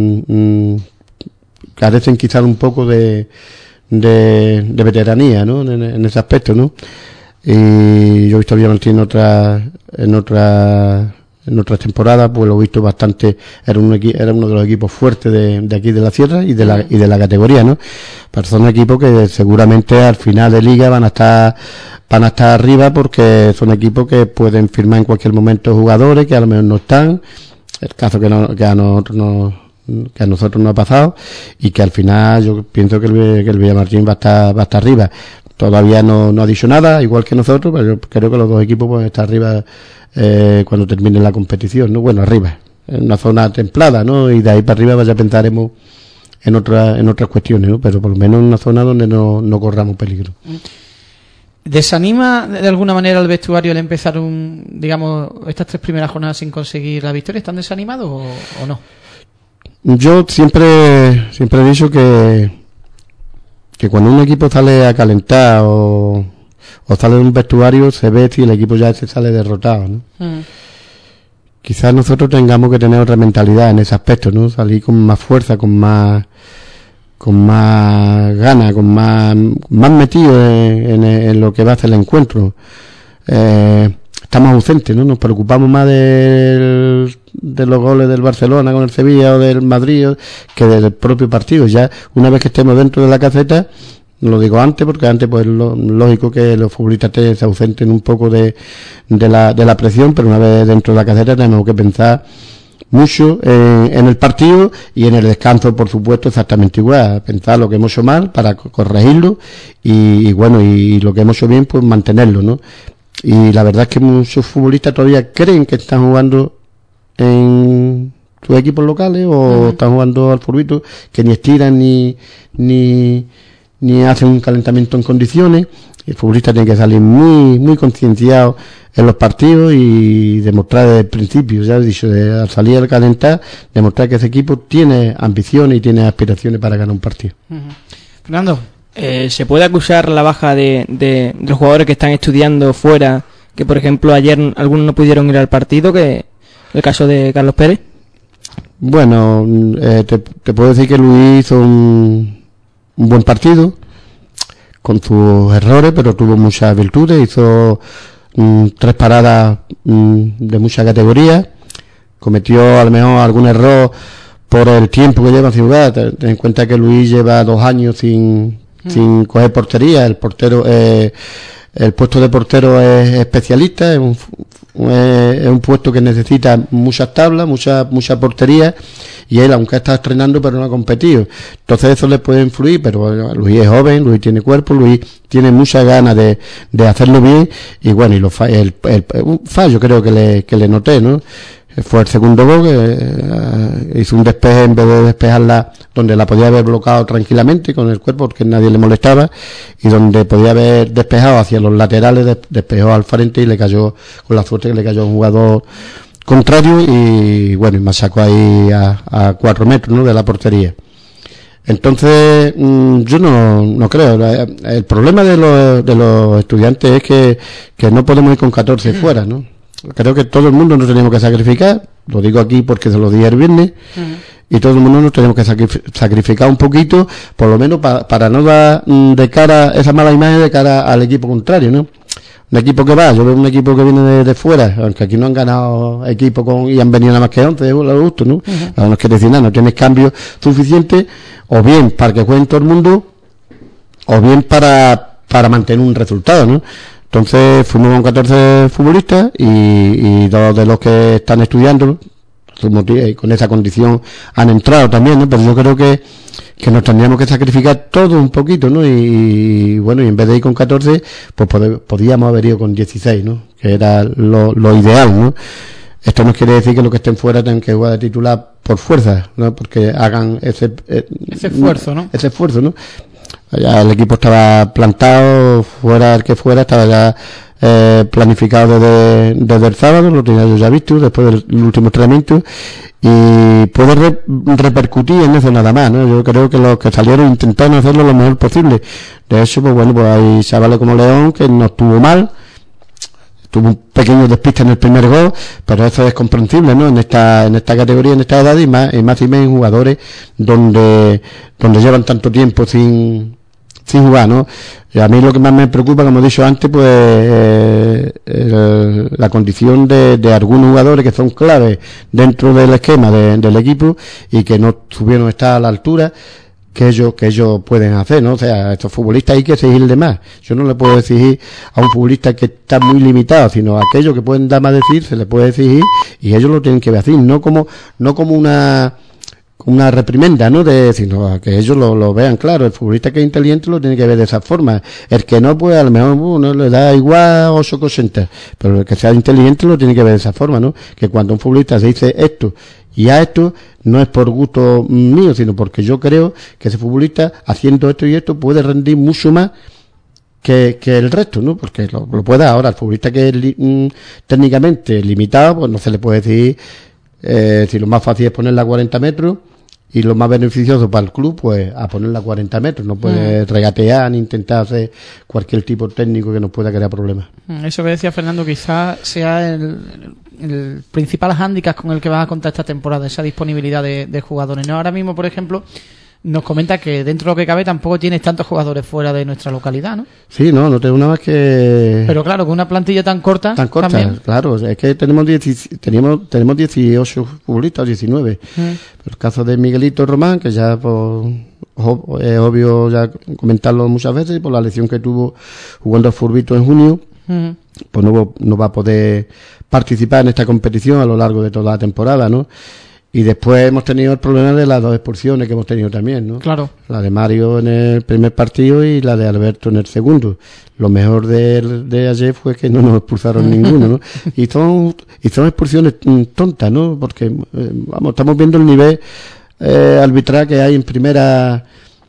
carecen quizás un poco de veteranía, ¿no? En ese aspecto, ¿no? Y yo he visto a Villamartín en otras temporadas, pues lo he visto bastante. Era uno de los equipos fuertes de aquí de la Sierra y de la categoría, ¿no? Pero son equipos que seguramente al final de liga van a estar arriba, porque son equipos que pueden firmar en cualquier momento jugadores que a lo mejor no están. El caso que a nosotros no ha pasado, y que al final yo pienso que el Villamartín va a estar arriba. Todavía no ha dicho nada, igual que nosotros, pero yo creo que los dos equipos pueden estar arriba cuando termine la competición, ¿no? Bueno, arriba, en una zona templada, ¿no? Y de ahí para arriba ya pensaremos en otras cuestiones, ¿no? Pero por lo menos en una zona donde no corramos peligro. ¿Desanima de alguna manera el vestuario el empezar estas 3 primeras jornadas sin conseguir la victoria? ¿Están desanimados o no? Yo siempre he dicho que cuando un equipo sale a calentar o sale de un vestuario, se ve si el equipo ya se sale derrotado, ¿no? Quizás nosotros tengamos que tener otra mentalidad en ese aspecto, ¿no? Salir con más fuerza, con más ganas, con más metido en lo que va a ser el encuentro. Estamos ausentes, ¿no? Nos preocupamos más de los goles del Barcelona con el Sevilla o del Madrid que del propio partido. Ya una vez que estemos dentro de la caseta, lo digo antes, porque antes pues lógico que los futbolistas se ausenten un poco de la presión, pero una vez dentro de la caseta tenemos que pensar mucho en el partido, y en el descanso, por supuesto, exactamente igual. Pensar lo que hemos hecho mal para corregirlo, y bueno, y lo que hemos hecho bien, pues mantenerlo, ¿no? Y la verdad es que muchos futbolistas todavía creen que están jugando en sus equipos locales o están jugando al furbito, que ni estiran ni hacen un calentamiento en condiciones. El futbolista tiene que salir muy muy concienciado en los partidos y demostrar desde el principio, ya he dicho, al salir al calentar, demostrar que ese equipo tiene ambiciones y tiene aspiraciones para ganar un partido. Fernando, ¿se puede acusar la baja de los jugadores que están estudiando fuera, que por ejemplo ayer algunos no pudieron ir al partido, que el caso de Carlos Pérez? Bueno, te puedo decir que Luis hizo un buen partido con sus errores, pero tuvo muchas virtudes. Hizo 3 paradas de mucha categoría. Cometió a lo mejor algún error por el tiempo que lleva sin jugar. Ten en cuenta que Luis lleva 2 años sin coger portería. El portero el puesto de portero es especialista, es un puesto que necesita muchas tablas, mucha portería, y él, aunque está estrenando, pero no ha competido. Entonces eso le puede influir, pero Luis es joven, Luis tiene cuerpo, Luis tiene muchas ganas de hacerlo bien, y bueno, y un fallo creo que le noté, ¿no? Fue el segundo gol, que hizo un despeje en vez de despejarla donde la podía haber bloqueado tranquilamente con el cuerpo porque nadie le molestaba, y donde podía haber despejado hacia los laterales, despejó al frente y le cayó, con la suerte que le cayó a un jugador contrario, y bueno, y me sacó ahí a 4 metros, ¿no?, de la portería. Entonces, yo no creo. El problema de los estudiantes es que no podemos ir con 14 fuera, ¿no? Creo que todo el mundo nos tenemos que sacrificar, lo digo aquí porque se lo dije el viernes, y todo el mundo nos tenemos que sacrificar un poquito, por lo menos para no dar de cara esa mala imagen de cara al equipo contrario, ¿no? Un equipo que va, yo veo un equipo que viene de fuera, aunque aquí no han ganado equipo y han venido nada más que 11, lo gusto, ¿no? No es que decir nada, no tienes cambio suficiente, o bien para que jueguen todo el mundo, o bien para mantener un resultado, ¿no? Entonces fuimos con 14 futbolistas y 2 de los que están estudiando y con esa condición han entrado también, ¿no? Pero yo creo que nos tendríamos que sacrificar todo un poquito, ¿no? Y bueno, y en vez de ir con 14, pues podíamos haber ido con 16, ¿no? Que era lo ideal, ¿no? Esto no quiere decir que los que estén fuera tengan que jugar de titular por fuerza, ¿no? Porque hagan ese esfuerzo, ¿no? Ese esfuerzo, ¿no? Ya el equipo estaba plantado, fuera el que fuera, estaba ya planificado desde el sábado, lo tenía yo ya visto después del último entrenamiento, y puede repercutir en eso nada más, ¿no? Yo creo que los que salieron intentaron hacerlo lo mejor posible. De hecho, pues bueno, pues hay chavales como León que no estuvo mal, tuvo un pequeño despiste en el primer gol, pero eso es comprensible, ¿no? En esta categoría, en esta edad, y más en jugadores donde llevan tanto tiempo sin jugar, ¿no? Y a mí lo que más me preocupa, como he dicho antes, pues la condición de algunos jugadores que son claves dentro del esquema del equipo y que no tuvieron estar a la altura que ellos pueden hacer, ¿no? O sea, a estos futbolistas hay que exigirle más. Yo no le puedo exigir a un futbolista que está muy limitado, sino a aquellos que pueden dar más decir, se le puede exigir, y ellos lo tienen que ver así, no como una reprimenda, ¿no? Sino a que ellos lo vean claro. El futbolista que es inteligente lo tiene que ver de esa forma. El que no, pues a lo mejor no le da igual 8,80, pero el que sea inteligente lo tiene que ver de esa forma, ¿no? Que cuando un futbolista se dice esto y a esto, no es por gusto mío, sino porque yo creo que ese futbolista, haciendo esto y esto, puede rendir mucho más que el resto, ¿no? Porque lo puede. Ahora, el futbolista que es técnicamente limitado, pues no se le puede decir si lo más fácil es ponerla a 40 metros y lo más beneficioso para el club, pues a ponerla a 40 metros. No puede regatear ni intentar hacer cualquier tipo técnico que nos pueda crear problemas. Eso que decía Fernando quizás sea el principal hándicap con el que vas a contar esta temporada, esa disponibilidad de jugadores, ¿no? Ahora mismo, por ejemplo, nos comenta que dentro de lo que cabe tampoco tienes tantos jugadores fuera de nuestra localidad, ¿no? Sí, no tengo nada más que... Pero claro, con una plantilla tan corta también... Claro, es que tenemos 18 futbolistas, 19. Pero el caso de Miguelito Román, que ya pues, es obvio ya comentarlo muchas veces, por la lesión que tuvo jugando al Furbito en junio, pues no va a poder participar en esta competición a lo largo de toda la temporada, ¿no? Y después hemos tenido el problema de las 2 expulsiones que hemos tenido también, ¿no? Claro. La de Mario en el primer partido y la de Alberto en el segundo. Lo mejor de ayer fue que no nos expulsaron ninguno, ¿no? Y son expulsiones tontas, ¿no? Porque, estamos viendo el nivel arbitral que hay en primera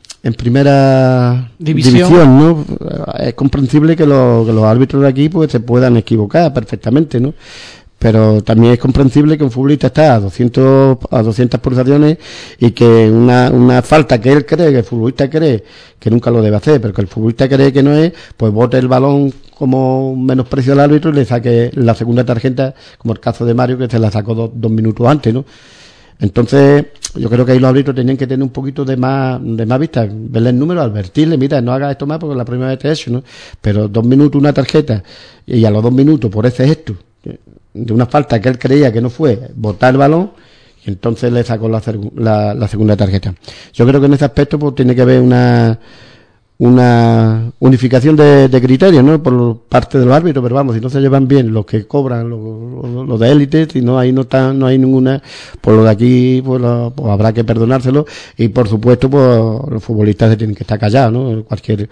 división, ¿no? Es comprensible que los árbitros de aquí pues se puedan equivocar perfectamente, ¿no? Pero también es comprensible que un futbolista está a 200 pulsaciones y que una falta que él cree, que el futbolista cree que nunca lo debe hacer, pero que el futbolista cree que no es, pues bote el balón como un menosprecio al árbitro y le saque la segunda tarjeta, como el caso de Mario, que se la sacó dos minutos antes, ¿no? Entonces, yo creo que ahí los árbitros tenían que tener un poquito de más vista, verle el número, advertirle, mira, no hagas esto más porque es la primera vez que he hecho, ¿no? Pero 2 minutos una tarjeta y a los 2 minutos por ese gesto de una falta que él creía que no fue, botar el balón, y entonces le sacó la segunda tarjeta. Yo creo que en ese aspecto pues tiene que haber una una unificación de criterios, ¿no? Por parte de los árbitros, pero vamos, si no se llevan bien los que cobran, los de élite, si no hay ninguna, pues lo de aquí, pues habrá que perdonárselo, y por supuesto, pues los futbolistas se tienen que estar callados, ¿no? Cualquier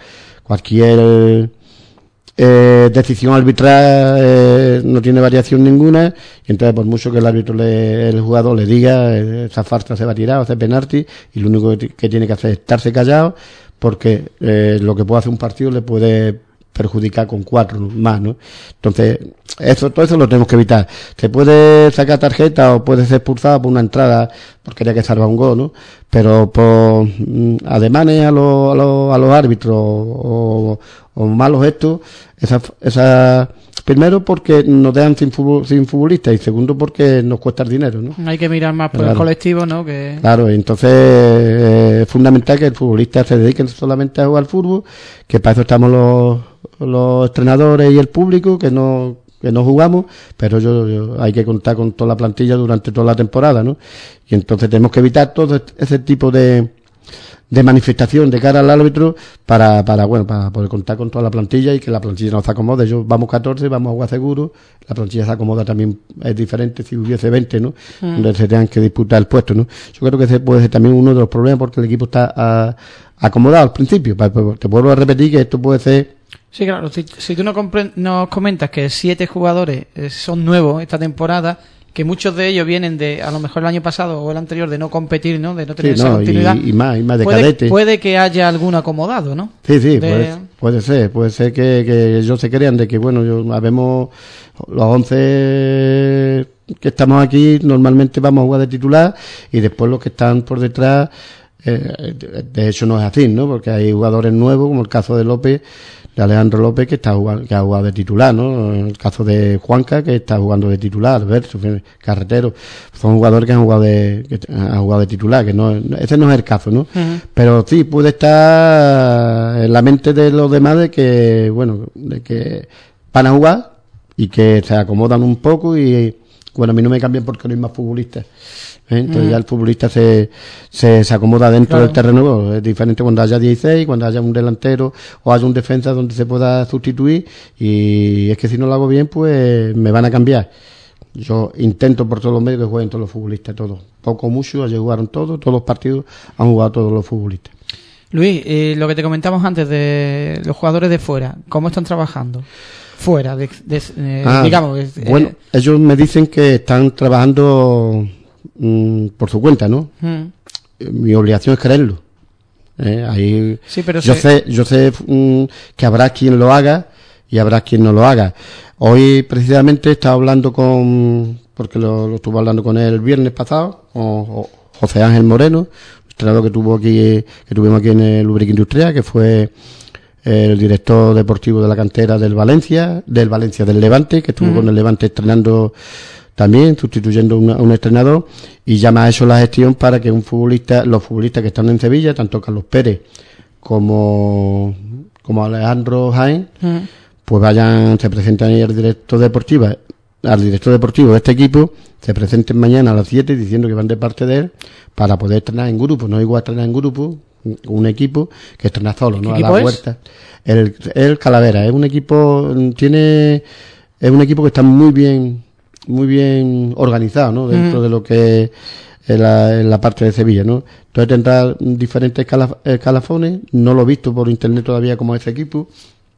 decisión arbitral no tiene variación ninguna, y entonces por mucho que el jugador le diga esa falta se va a tirar o hace penalti, y lo único que tiene que hacer es estarse callado, porque lo que puede hacer un partido le puede perjudicar con 4 más, ¿no? Entonces, todo eso lo tenemos que evitar. Se puede sacar tarjeta o puede ser expulsado por una entrada porque haya que salvar un gol, ¿no? Pero por ademanes a los árbitros o malos gestos, esa primero porque nos dejan sin futbolistas, y segundo porque nos cuesta el dinero, ¿no? Hay que mirar más por el colectivo, ¿no? Claro, entonces es fundamental que el futbolista se dedique solamente a jugar al fútbol, que para eso estamos los entrenadores y el público, que no jugamos, pero hay que contar con toda la plantilla durante toda la temporada, ¿no? Y entonces tenemos que evitar todo ese tipo de manifestación de cara al árbitro para poder contar con toda la plantilla y que la plantilla no se acomode. Vamos 14, vamos a jugar seguro, la plantilla se acomoda también, es diferente si hubiese 20, ¿no? Donde se tengan que disputar el puesto, ¿no? Yo creo que ese puede ser también uno de los problemas, porque el equipo está acomodado al principio. Te vuelvo a repetir que esto puede ser. Sí, claro, si tú nos comentas que 7 jugadores son nuevos esta temporada, que muchos de ellos vienen de, a lo mejor el año pasado o el anterior, de no competir, ¿no? De no tener esa continuidad. Y más de cadete. Puede que haya algún acomodado, ¿no? Sí, puede ser que ellos se crean de que, bueno, habemos los 11 que estamos aquí, normalmente vamos a jugar de titular, y después los que están por detrás, de hecho no es así, ¿no? Porque hay jugadores nuevos, como el caso de López, de Alejandro López, que ha jugado de titular, ¿no? En el caso de Juanca, que está jugando de titular, Alberto, Carretero, son jugadores que han jugado de titular, que ese no es el caso, ¿no? Uh-huh. Pero sí, puede estar en la mente de los demás de que van a jugar y que se acomodan un poco, y bueno, a mí no me cambian porque no hay más futbolistas. Entonces ya el futbolista se acomoda dentro del terreno. Es diferente cuando haya 16, cuando haya un delantero o haya un defensa donde se pueda sustituir, y es que si no lo hago bien, pues me van a cambiar. Yo intento por todos los medios que jueguen todos los futbolistas, todos, poco o mucho. Ayer jugaron todos los partidos han jugado todos los futbolistas. Luis, lo que te comentamos antes de los jugadores de fuera, ¿cómo están trabajando? Fuera, digamos. Bueno, ellos me dicen que están trabajando por su cuenta, ¿no? Mi obligación es creerlo. Ahí sí, pero yo sé que habrá quien lo haga y habrá quien no lo haga. Hoy precisamente estaba hablando porque lo estuve hablando con él el viernes pasado, con José Ángel Moreno, entrenador que tuvimos aquí en el Lubric Industrial, que fue el director deportivo de la cantera del Levante, que estuvo con el Levante entrenando también, sustituyendo a un entrenador, y llama a eso la gestión para que los futbolistas que están en Sevilla, tanto Carlos Pérez como Alejandro Jaén, pues se presenten ahí al director deportivo de este equipo, se presenten mañana a las 7 diciendo que van de parte de él, para poder entrenar en grupo. No es igual entrenar en grupo, un equipo, que entrenar solo, ¿no? A la vuelta. El Calavera es un equipo, es un equipo que está muy bien organizado, ¿no? Dentro de lo que es la parte de Sevilla, ¿no? Entonces tendrá diferentes escalafones. No lo he visto por internet todavía como ese equipo,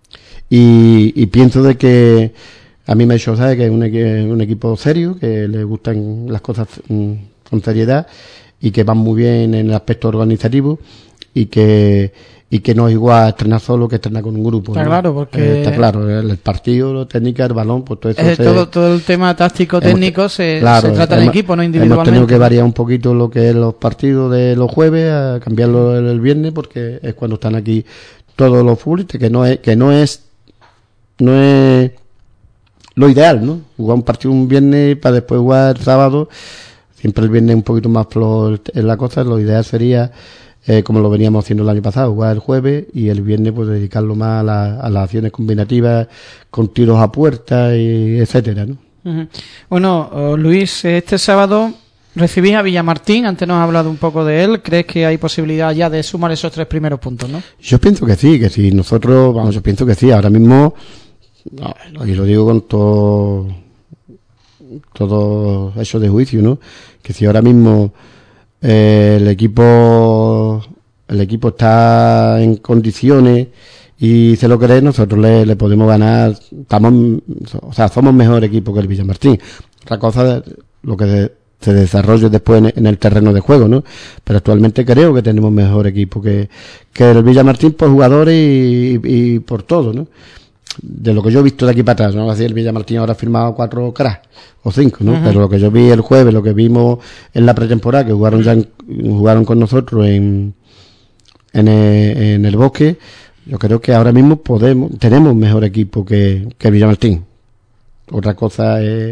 y pienso de que a mí me ha hecho saber que es un equipo serio, que le gustan las cosas con seriedad, y que van muy bien en el aspecto organizativo, y que no es igual entrenar solo que entrenar con un grupo. Está, ¿no? Claro, porque está claro, el partido, la técnica, el balón, pues todo eso todo el tema táctico técnico se trata en equipo, no individualmente. Hemos tenido que variar un poquito lo que es los partidos de los jueves, a cambiarlo el viernes, porque es cuando están aquí todos los futbolistas, que no es lo ideal, ¿no? Jugar un partido un viernes para después jugar el sábado. Siempre el viernes un poquito más flojo en la cosa. Lo ideal sería, como lo veníamos haciendo el año pasado, jugar el jueves, y el viernes pues dedicarlo más a las acciones combinativas, con tiros a puerta, y etcétera, ¿no? Uh-huh. Bueno, Luis, este sábado recibís a Villamartín, antes nos has hablado un poco de él, ¿crees que hay posibilidad ya de sumar esos 3 primeros puntos, no? Yo pienso que sí, nosotros, yo pienso que sí, ahora mismo, y lo digo con todo eso de juicio, ¿no? Que si ahora mismo el equipo está en condiciones y se lo cree, nosotros le podemos ganar, somos mejor equipo que el Villamartín. Otra cosa, lo que se desarrolle después en el terreno de juego, ¿no? Pero actualmente creo que tenemos mejor equipo que el Villamartín por jugadores y por todo, ¿no? De lo que yo he visto de aquí para atrás, ¿no? Así el Villamartín ahora ha firmado 4 cracks o 5, ¿no? Uh-huh. Pero lo que yo vi el jueves, lo que vimos en la pretemporada, que jugaron con nosotros en el Bosque, yo creo que ahora mismo tenemos mejor equipo que el Villamartín. Otra cosa es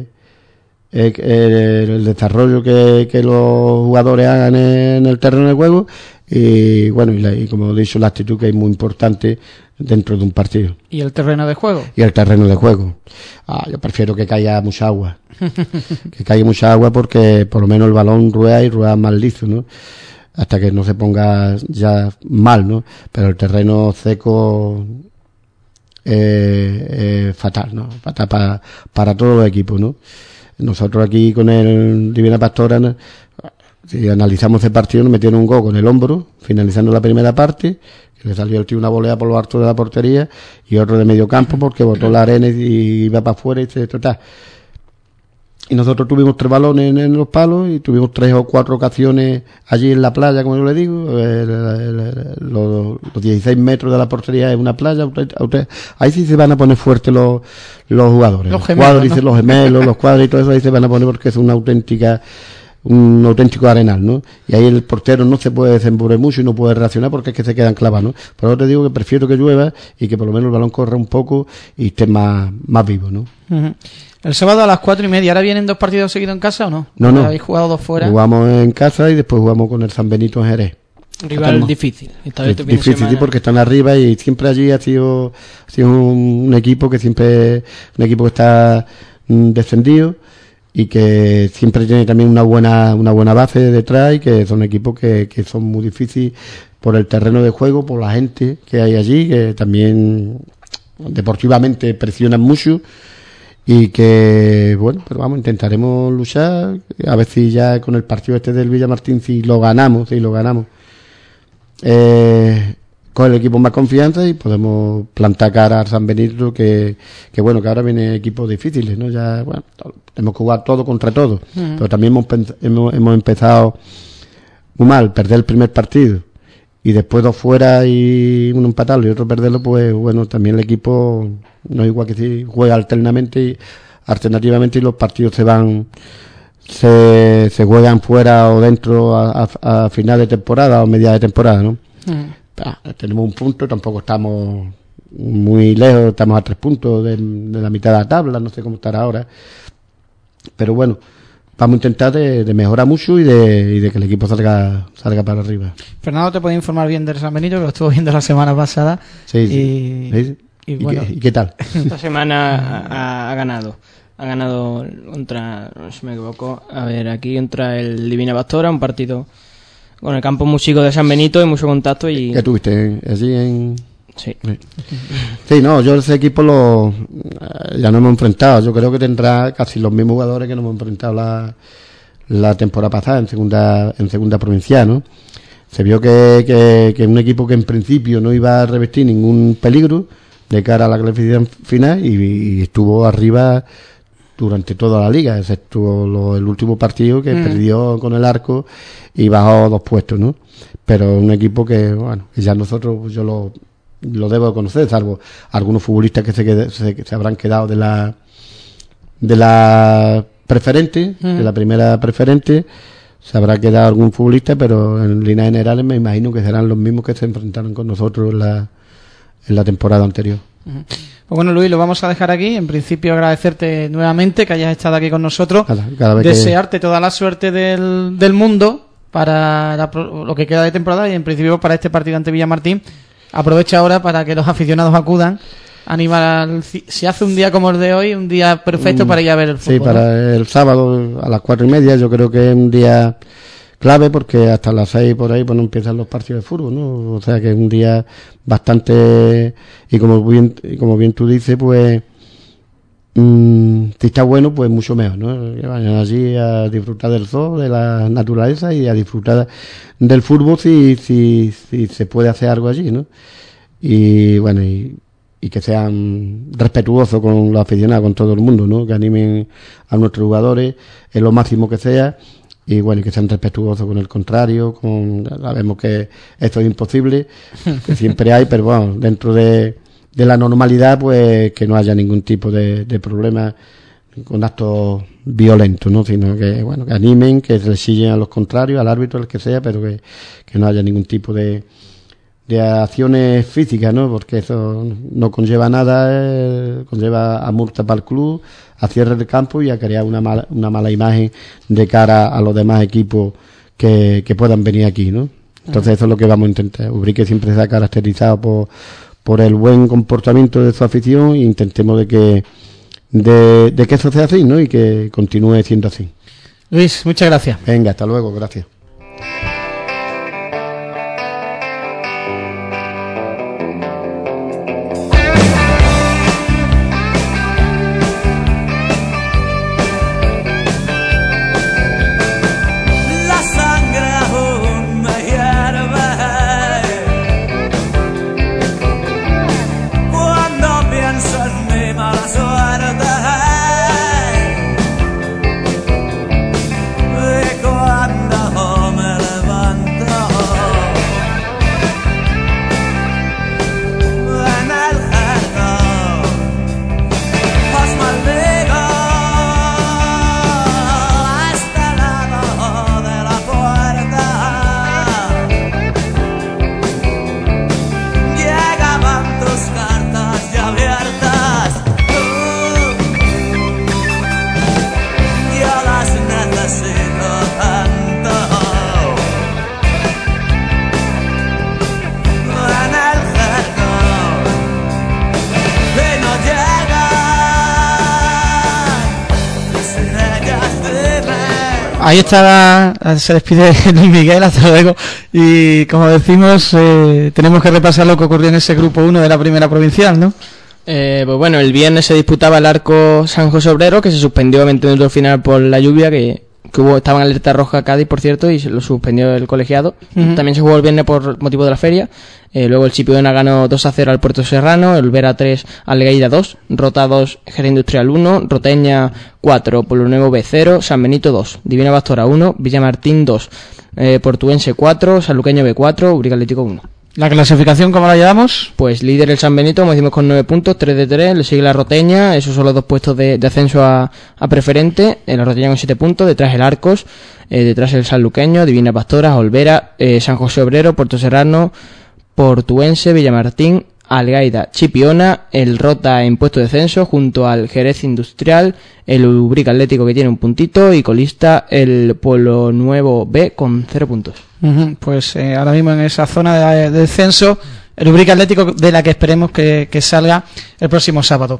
el desarrollo que los jugadores hagan en el terreno de juego y bueno, y como he dicho, la actitud, que es muy importante dentro de un partido. ¿Y el terreno de juego? Y el terreno de juego. Yo prefiero que caiga mucha agua. Que caiga mucha agua, porque por lo menos el balón rueda más liso, ¿no? Hasta que no se ponga ya mal, ¿no? Pero el terreno seco fatal, ¿no? Fatal para todos los equipos, ¿no? Nosotros aquí con el Divina Pastora, ¿no? Si analizamos ese partido, nos metieron un gol con el hombro, finalizando la primera parte, que le salió el tío una volea por lo alto de la portería, y otro de medio campo porque botó la arena y iba para afuera y se trataba. Y nosotros tuvimos 3 balones en los palos y tuvimos 3 o 4 ocasiones allí en la playa, como yo le digo. Los 16 metros de la portería es una playa. Ahí sí se van a poner fuertes los jugadores. Los gemelos, los gemelos, los cuadros y todo eso, ahí se van a poner, porque es un auténtico arenal, ¿no? Y ahí el portero no se puede desenvolver mucho y no puede reaccionar, porque es que se quedan clavados, ¿no? Por eso te digo que prefiero que llueva y que por lo menos el balón corra un poco y esté más vivo, ¿no? Uh-huh. El sábado a las 4:30, ¿ahora vienen 2 partidos seguidos en casa o no? No. ¿Habéis jugado 2 fuera? Jugamos en casa y después jugamos con el San Benito en Jerez. Rival difícil. Difícil, sí, porque están arriba y siempre allí ha sido un equipo que está descendido y que siempre tiene también una buena base detrás, y que son equipos que son muy difíciles por el terreno de juego, por la gente que hay allí, que también deportivamente presionan mucho. Y que, bueno, pero vamos, intentaremos luchar, a ver si ya con el partido del Villamartín, si lo ganamos, con el equipo más confianza, y podemos plantar cara a San Benito, que bueno, que ahora vienen equipos difíciles, ¿no? Ya, bueno, tenemos que jugar todo contra todo, pero también hemos empezado muy mal, perder el primer partido, y después 2 fuera y uno empatarlo y otro perderlo, pues bueno, también el equipo no es igual, que si juega alternativamente y los partidos se juegan fuera o dentro a final de temporada o media de temporada, ¿no? Tenemos un punto, tampoco estamos muy lejos, estamos a 3 puntos de la mitad de la tabla, no sé cómo estará ahora, pero bueno, vamos a intentar de mejorar mucho y de que el equipo salga para arriba. Fernando te puede informar bien del San Benito, que lo estuvo viendo la semana pasada. Sí. ¿Y bueno, ¿y qué tal? Esta semana ha ganado. Ha ganado contra, no sé si me equivoco, aquí contra el Divina Pastora, un partido con el campo muy chico de San Benito y mucho contacto. Y ¿qué tuviste allí en...? Sí. Sí, no, yo ese equipo ya no hemos enfrentado. Yo creo que tendrá casi los mismos jugadores que nos hemos enfrentado la temporada pasada en segunda provincial, ¿no? Se vio que un equipo que en principio no iba a revestir ningún peligro de cara a la clasificación final, y estuvo arriba durante toda la liga, excepto el último partido que perdió con el Arco y bajó 2 puestos, ¿no? Pero un equipo que, bueno, ya nosotros, pues yo lo debo conocer, salvo algunos futbolistas que se habrán quedado de la preferente, de la primera preferente, se habrá quedado algún futbolista, pero en líneas generales me imagino que serán los mismos que se enfrentaron con nosotros en la temporada anterior. Pues bueno, Luis, lo vamos a dejar aquí. En principio, agradecerte nuevamente que hayas estado aquí con nosotros. Cada vez desearte toda la suerte del mundo para lo que queda de temporada, y en principio para este partido ante Villamartín. Aprovecha ahora para que los aficionados acudan animar, si hace un día como el de hoy, un día perfecto para ir a ver el fútbol. Sí, para el sábado a las 4:30 yo creo que es un día clave, porque hasta las 6 por ahí pues no empiezan los partidos de fútbol, ¿no? O sea que es un día bastante, y como bien tú dices, pues si está bueno, pues mucho mejor, ¿no? Que vayan allí a disfrutar del sol, de la naturaleza y a disfrutar del fútbol si se puede hacer algo allí, ¿no? Y bueno, y que sean respetuosos con los aficionados, con todo el mundo, ¿no? Que animen a nuestros jugadores en lo máximo que sea, y bueno, y que sean respetuosos con el contrario, sabemos que esto es imposible, que siempre hay, pero bueno, dentro de la normalidad, pues que no haya ningún tipo de problema con actos violentos, ¿no? Sino que, bueno, que animen, que se les siguen a los contrarios, al árbitro, el que sea, pero que no haya ningún tipo de acciones físicas, ¿no? Porque eso no conlleva nada, conlleva a multa para el club, a cierre del campo y a crear una mala imagen de cara a los demás equipos que puedan venir aquí, ¿no? Entonces eso es lo que vamos a intentar. Ubrique siempre se ha caracterizado por el buen comportamiento de su afición, e intentemos de que eso sea así, ¿no? Y que continúe siendo así. Luis, muchas gracias. Venga, hasta luego, gracias. Ahí está, se despide Luis Miguel, hasta luego. Y como decimos, tenemos que repasar lo que ocurrió en ese grupo 1 de la primera provincial, ¿no? Pues bueno, el viernes se disputaba el Arco San José Obrero, que se suspendió a 20 minutos al final por la lluvia, que estaba en alerta roja Cádiz, por cierto, y se lo suspendió el colegiado. También se jugó el viernes por motivo de la feria. Luego el Chipiona ganó 2-0 al Puerto Serrano, el Vera 3 al Legueira 2, Rota 2, Jerez Industrial 1, Roteña 4, Pueblo Nuevo B 0, San Benito 2, Divina Pastora 1, Villamartín 2, Portuense 4, Sanluqueño B 4, Ubrique Atlético 1. ¿La clasificación cómo la llevamos? Pues líder el San Benito, como decimos, con 9 puntos, 3 de 3, le sigue la Roteña, esos son los 2 puestos de ascenso a preferente, la Roteña con 7 puntos, detrás el Arcos, detrás el Sanluqueño, Divina Pastora, Olvera, San José Obrero, Puerto Serrano, Portuense, Villamartín, Algaida, Chipiona, el Rota en puesto de descenso junto al Jerez Industrial, el Ubrique Atlético que tiene un puntito y colista el Pueblo Nuevo B con 0 puntos. Pues ahora mismo en esa zona de descenso el Ubrique Atlético, de la que esperemos que salga el próximo sábado.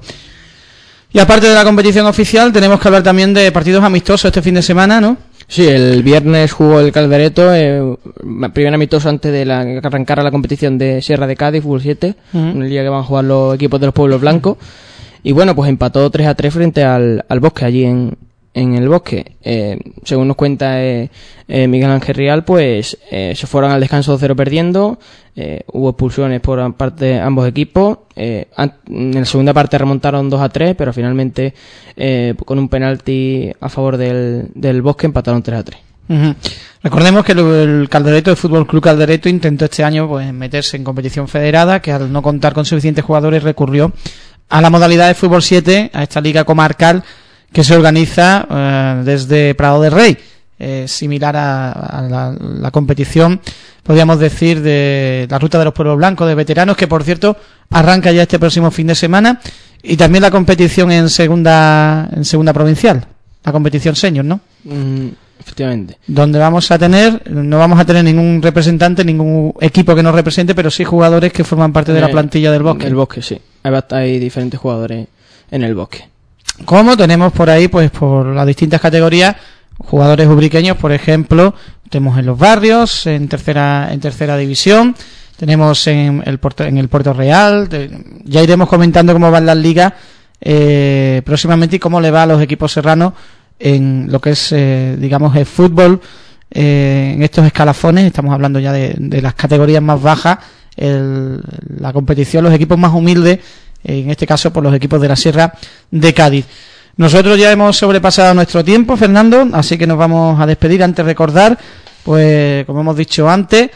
Y aparte de la competición oficial tenemos que hablar también de partidos amistosos este fin de semana, ¿no? Sí, el viernes jugó el Caldereto, primer amistoso antes de que arrancara la competición de Sierra de Cádiz, Fútbol 7, un día que van a jugar los equipos de los pueblos blancos. Y bueno, pues empató 3-3 frente al Bosque, allí en el Bosque. Según nos cuenta Miguel Ángel Rial, pues se fueron al descanso 2-0 perdiendo, hubo expulsiones por parte de ambos equipos, en la segunda parte remontaron 2-3, pero finalmente con un penalti a favor del Bosque empataron 3-3. Recordemos que el Caldereto, el Fútbol Club Caldereto, intentó este año pues meterse en competición federada, que al no contar con suficientes jugadores recurrió a la modalidad de Fútbol 7, a esta liga comarcal que se organiza desde Prado del Rey, similar a la competición, podríamos decir, de la Ruta de los Pueblos Blancos de veteranos, que por cierto arranca ya este próximo fin de semana, y también la competición en segunda provincial, la competición senior, ¿no? Efectivamente. Donde no vamos a tener ningún representante, ningún equipo que nos represente, pero sí jugadores que forman parte de la plantilla del Bosque. El Bosque, sí. hay diferentes jugadores en el Bosque. Como tenemos por ahí, pues por las distintas categorías, jugadores ubriqueños, por ejemplo, tenemos en Los Barrios, en tercera división, tenemos en el Puerto Real, ya iremos comentando cómo van las ligas próximamente y cómo le va a los equipos serranos en lo que es, digamos, el fútbol, en estos escalafones. Estamos hablando ya de las categorías más bajas, la competición, los equipos más humildes, en este caso por los equipos de la Sierra de Cádiz. Nosotros ya hemos sobrepasado nuestro tiempo, Fernando, así que nos vamos a despedir. Antes de recordar, pues como hemos dicho antes,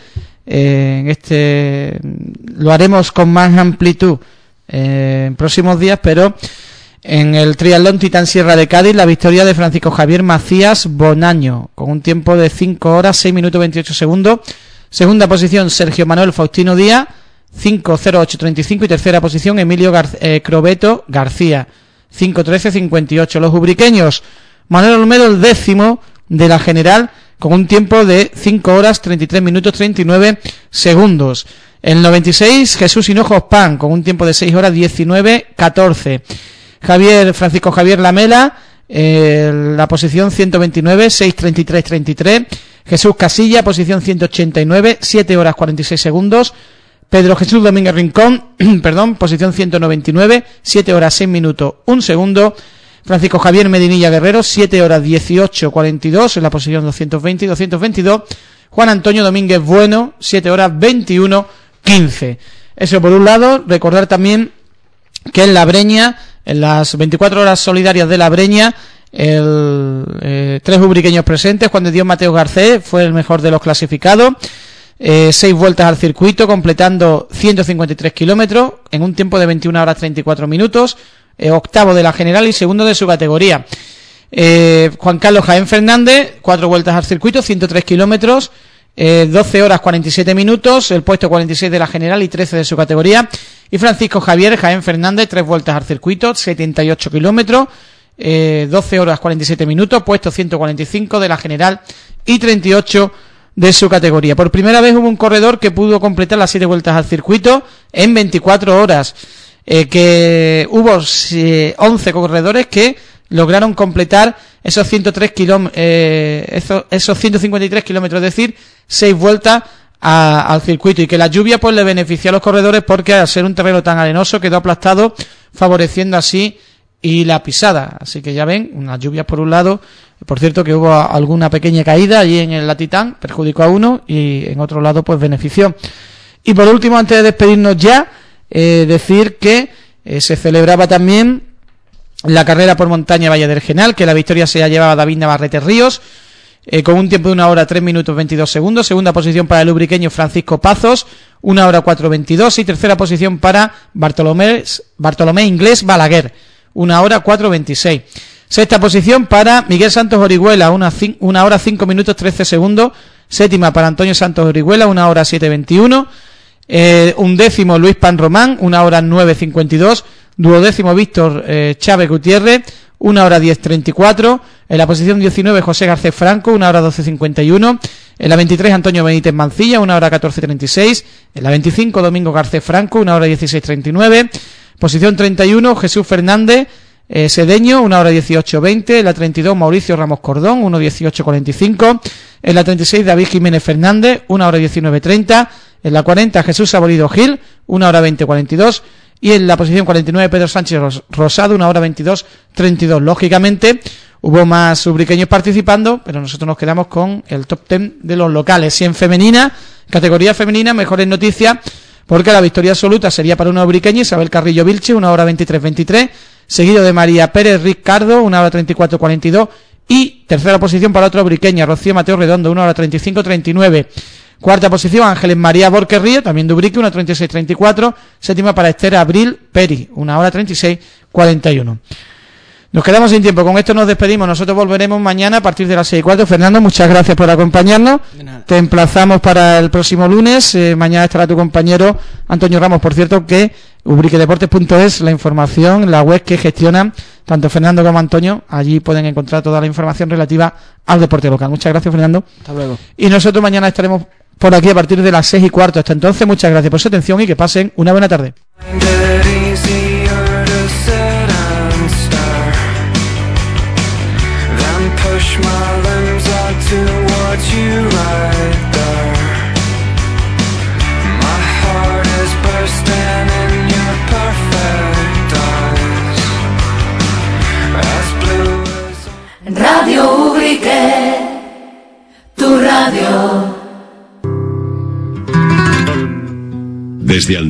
lo haremos con más amplitud en próximos días, pero en el triatlón Titán Sierra de Cádiz, la victoria de Francisco Javier Macías Bonaño, con un tiempo de 5 horas, 6 minutos 28 segundos. Segunda posición, Sergio Manuel Faustino Díaz, 5:08:35, y tercera posición, Emilio Crobeto García, 5:13:58. Los ubriqueños, Manuel Olmedo el 10º de la general, con un tiempo de 5 horas 33 minutos 39 segundos. El 96, Jesús Hinojos Pan, con un tiempo de 6 horas 19:14. Francisco Javier Lamela, la posición 129, 6:33:33. Jesús Casilla, posición 189, 7 horas 46 segundos. Pedro Jesús Domínguez Rincón, posición 199, 7 horas 6 minutos 1 segundo. Francisco Javier Medinilla Guerrero, 7 horas 18:42, en la posición 220 y 222. Juan Antonio Domínguez Bueno, 7 horas 21:15. Eso por un lado. Recordar también que en La Breña, en las 24 horas solidarias de La Breña, 3 ubriqueños presentes. Juan de Dios Mateo Garcés fue el mejor de los clasificados. 6 vueltas al circuito, completando 153 kilómetros en un tiempo de 21 horas 34 minutos. Octavo de la general y segundo de su categoría. Juan Carlos Jaén Fernández, 4 vueltas al circuito, 103 kilómetros, 12 horas 47 minutos, el puesto 46 de la general y 13 de su categoría. Y Francisco Javier Jaén Fernández, 3 vueltas al circuito, 78 kilómetros, 12 horas 47 minutos, puesto 145 de la general y 38 de su categoría. Por primera vez hubo un corredor que pudo completar las 7 vueltas al circuito en 24 horas. Que hubo 11 corredores que lograron completar esos 153 kilómetros, es decir, 6 vueltas al circuito, y que la lluvia pues le benefició a los corredores porque al ser un terreno tan arenoso quedó aplastado, favoreciendo así y la pisada. Así que ya ven, unas lluvias por un lado. Por cierto que hubo alguna pequeña caída allí en la Titán, perjudicó a uno, y en otro lado pues benefició. Y por último, antes de despedirnos ya, decir que se celebraba también la carrera por montaña Valle del Genal, que la victoria se ha llevado a David Navarrete Ríos, con un tiempo de 1 hora 3 minutos 22 segundos. Segunda posición para el ubriqueño Francisco Pazos, 1 hora 4:22, y tercera posición para Bartolomé Inglés Balaguer, 1 hora 4:26. Sexta posición para Miguel Santos Orihuela, 1 hora 5 minutos 13 segundos. Séptima para Antonio Santos Orihuela, 1 hora 7:21. Undécimo Luis Pan Román, 1 hora 9:52. Duodécimo Víctor Chávez Gutiérrez, 1 hora 10:34. En la posición 19 José Garcés Franco, 1 hora 12:51. En la 23 Antonio Benítez Mancilla, 1 hora 14:36. En la 25 Domingo Garcés Franco, 1 hora 16:39. Posición 31 Jesús Fernández Sedeño, 1 hora 18:20. En la 32 Mauricio Ramos Cordón, 1:18:45. En la 36 David Jiménez Fernández, 1 hora 19:30. En la 40 Jesús Saborido Gil, 1 hora 20:42. Y en la posición 49 Pedro Sánchez Rosado, 1 hora 22:32. Lógicamente hubo más ubriqueños participando, pero nosotros nos quedamos con el top 10 de los locales. Y en femenina, categoría femenina, mejores noticias, porque la victoria absoluta sería para una ubriqueña, Isabel Carrillo Vilche, 1 hora 23:23, seguido de María Pérez Ricardo, 1 hora 34:42, y tercera posición para otra ubriqueña, Rocío Mateo Redondo, 1 hora 35:39. Cuarta posición, Ángeles María Borquerrío, también de Ubrique, 1 36:34. Séptima para Esther Abril Peri, 1 hora 36:41. Nos quedamos sin tiempo, con esto nos despedimos. Nosotros volveremos mañana a partir de las 6:15. Fernando, muchas gracias por acompañarnos. Te emplazamos para el próximo lunes. Mañana estará tu compañero Antonio Ramos. Por cierto, que ubriquedeportes.es, la información, la web que gestionan tanto Fernando como Antonio. Allí pueden encontrar toda la información relativa al deporte local. Muchas gracias, Fernando. Hasta luego. Y nosotros mañana estaremos por aquí a partir de las 6:15. Hasta entonces, muchas gracias por su atención y que pasen una buena tarde. Stretch my limbs out to watch you right there. My heart is bursting in your perfect eyes. As blue as Radio Ubrique, tu radio. Desde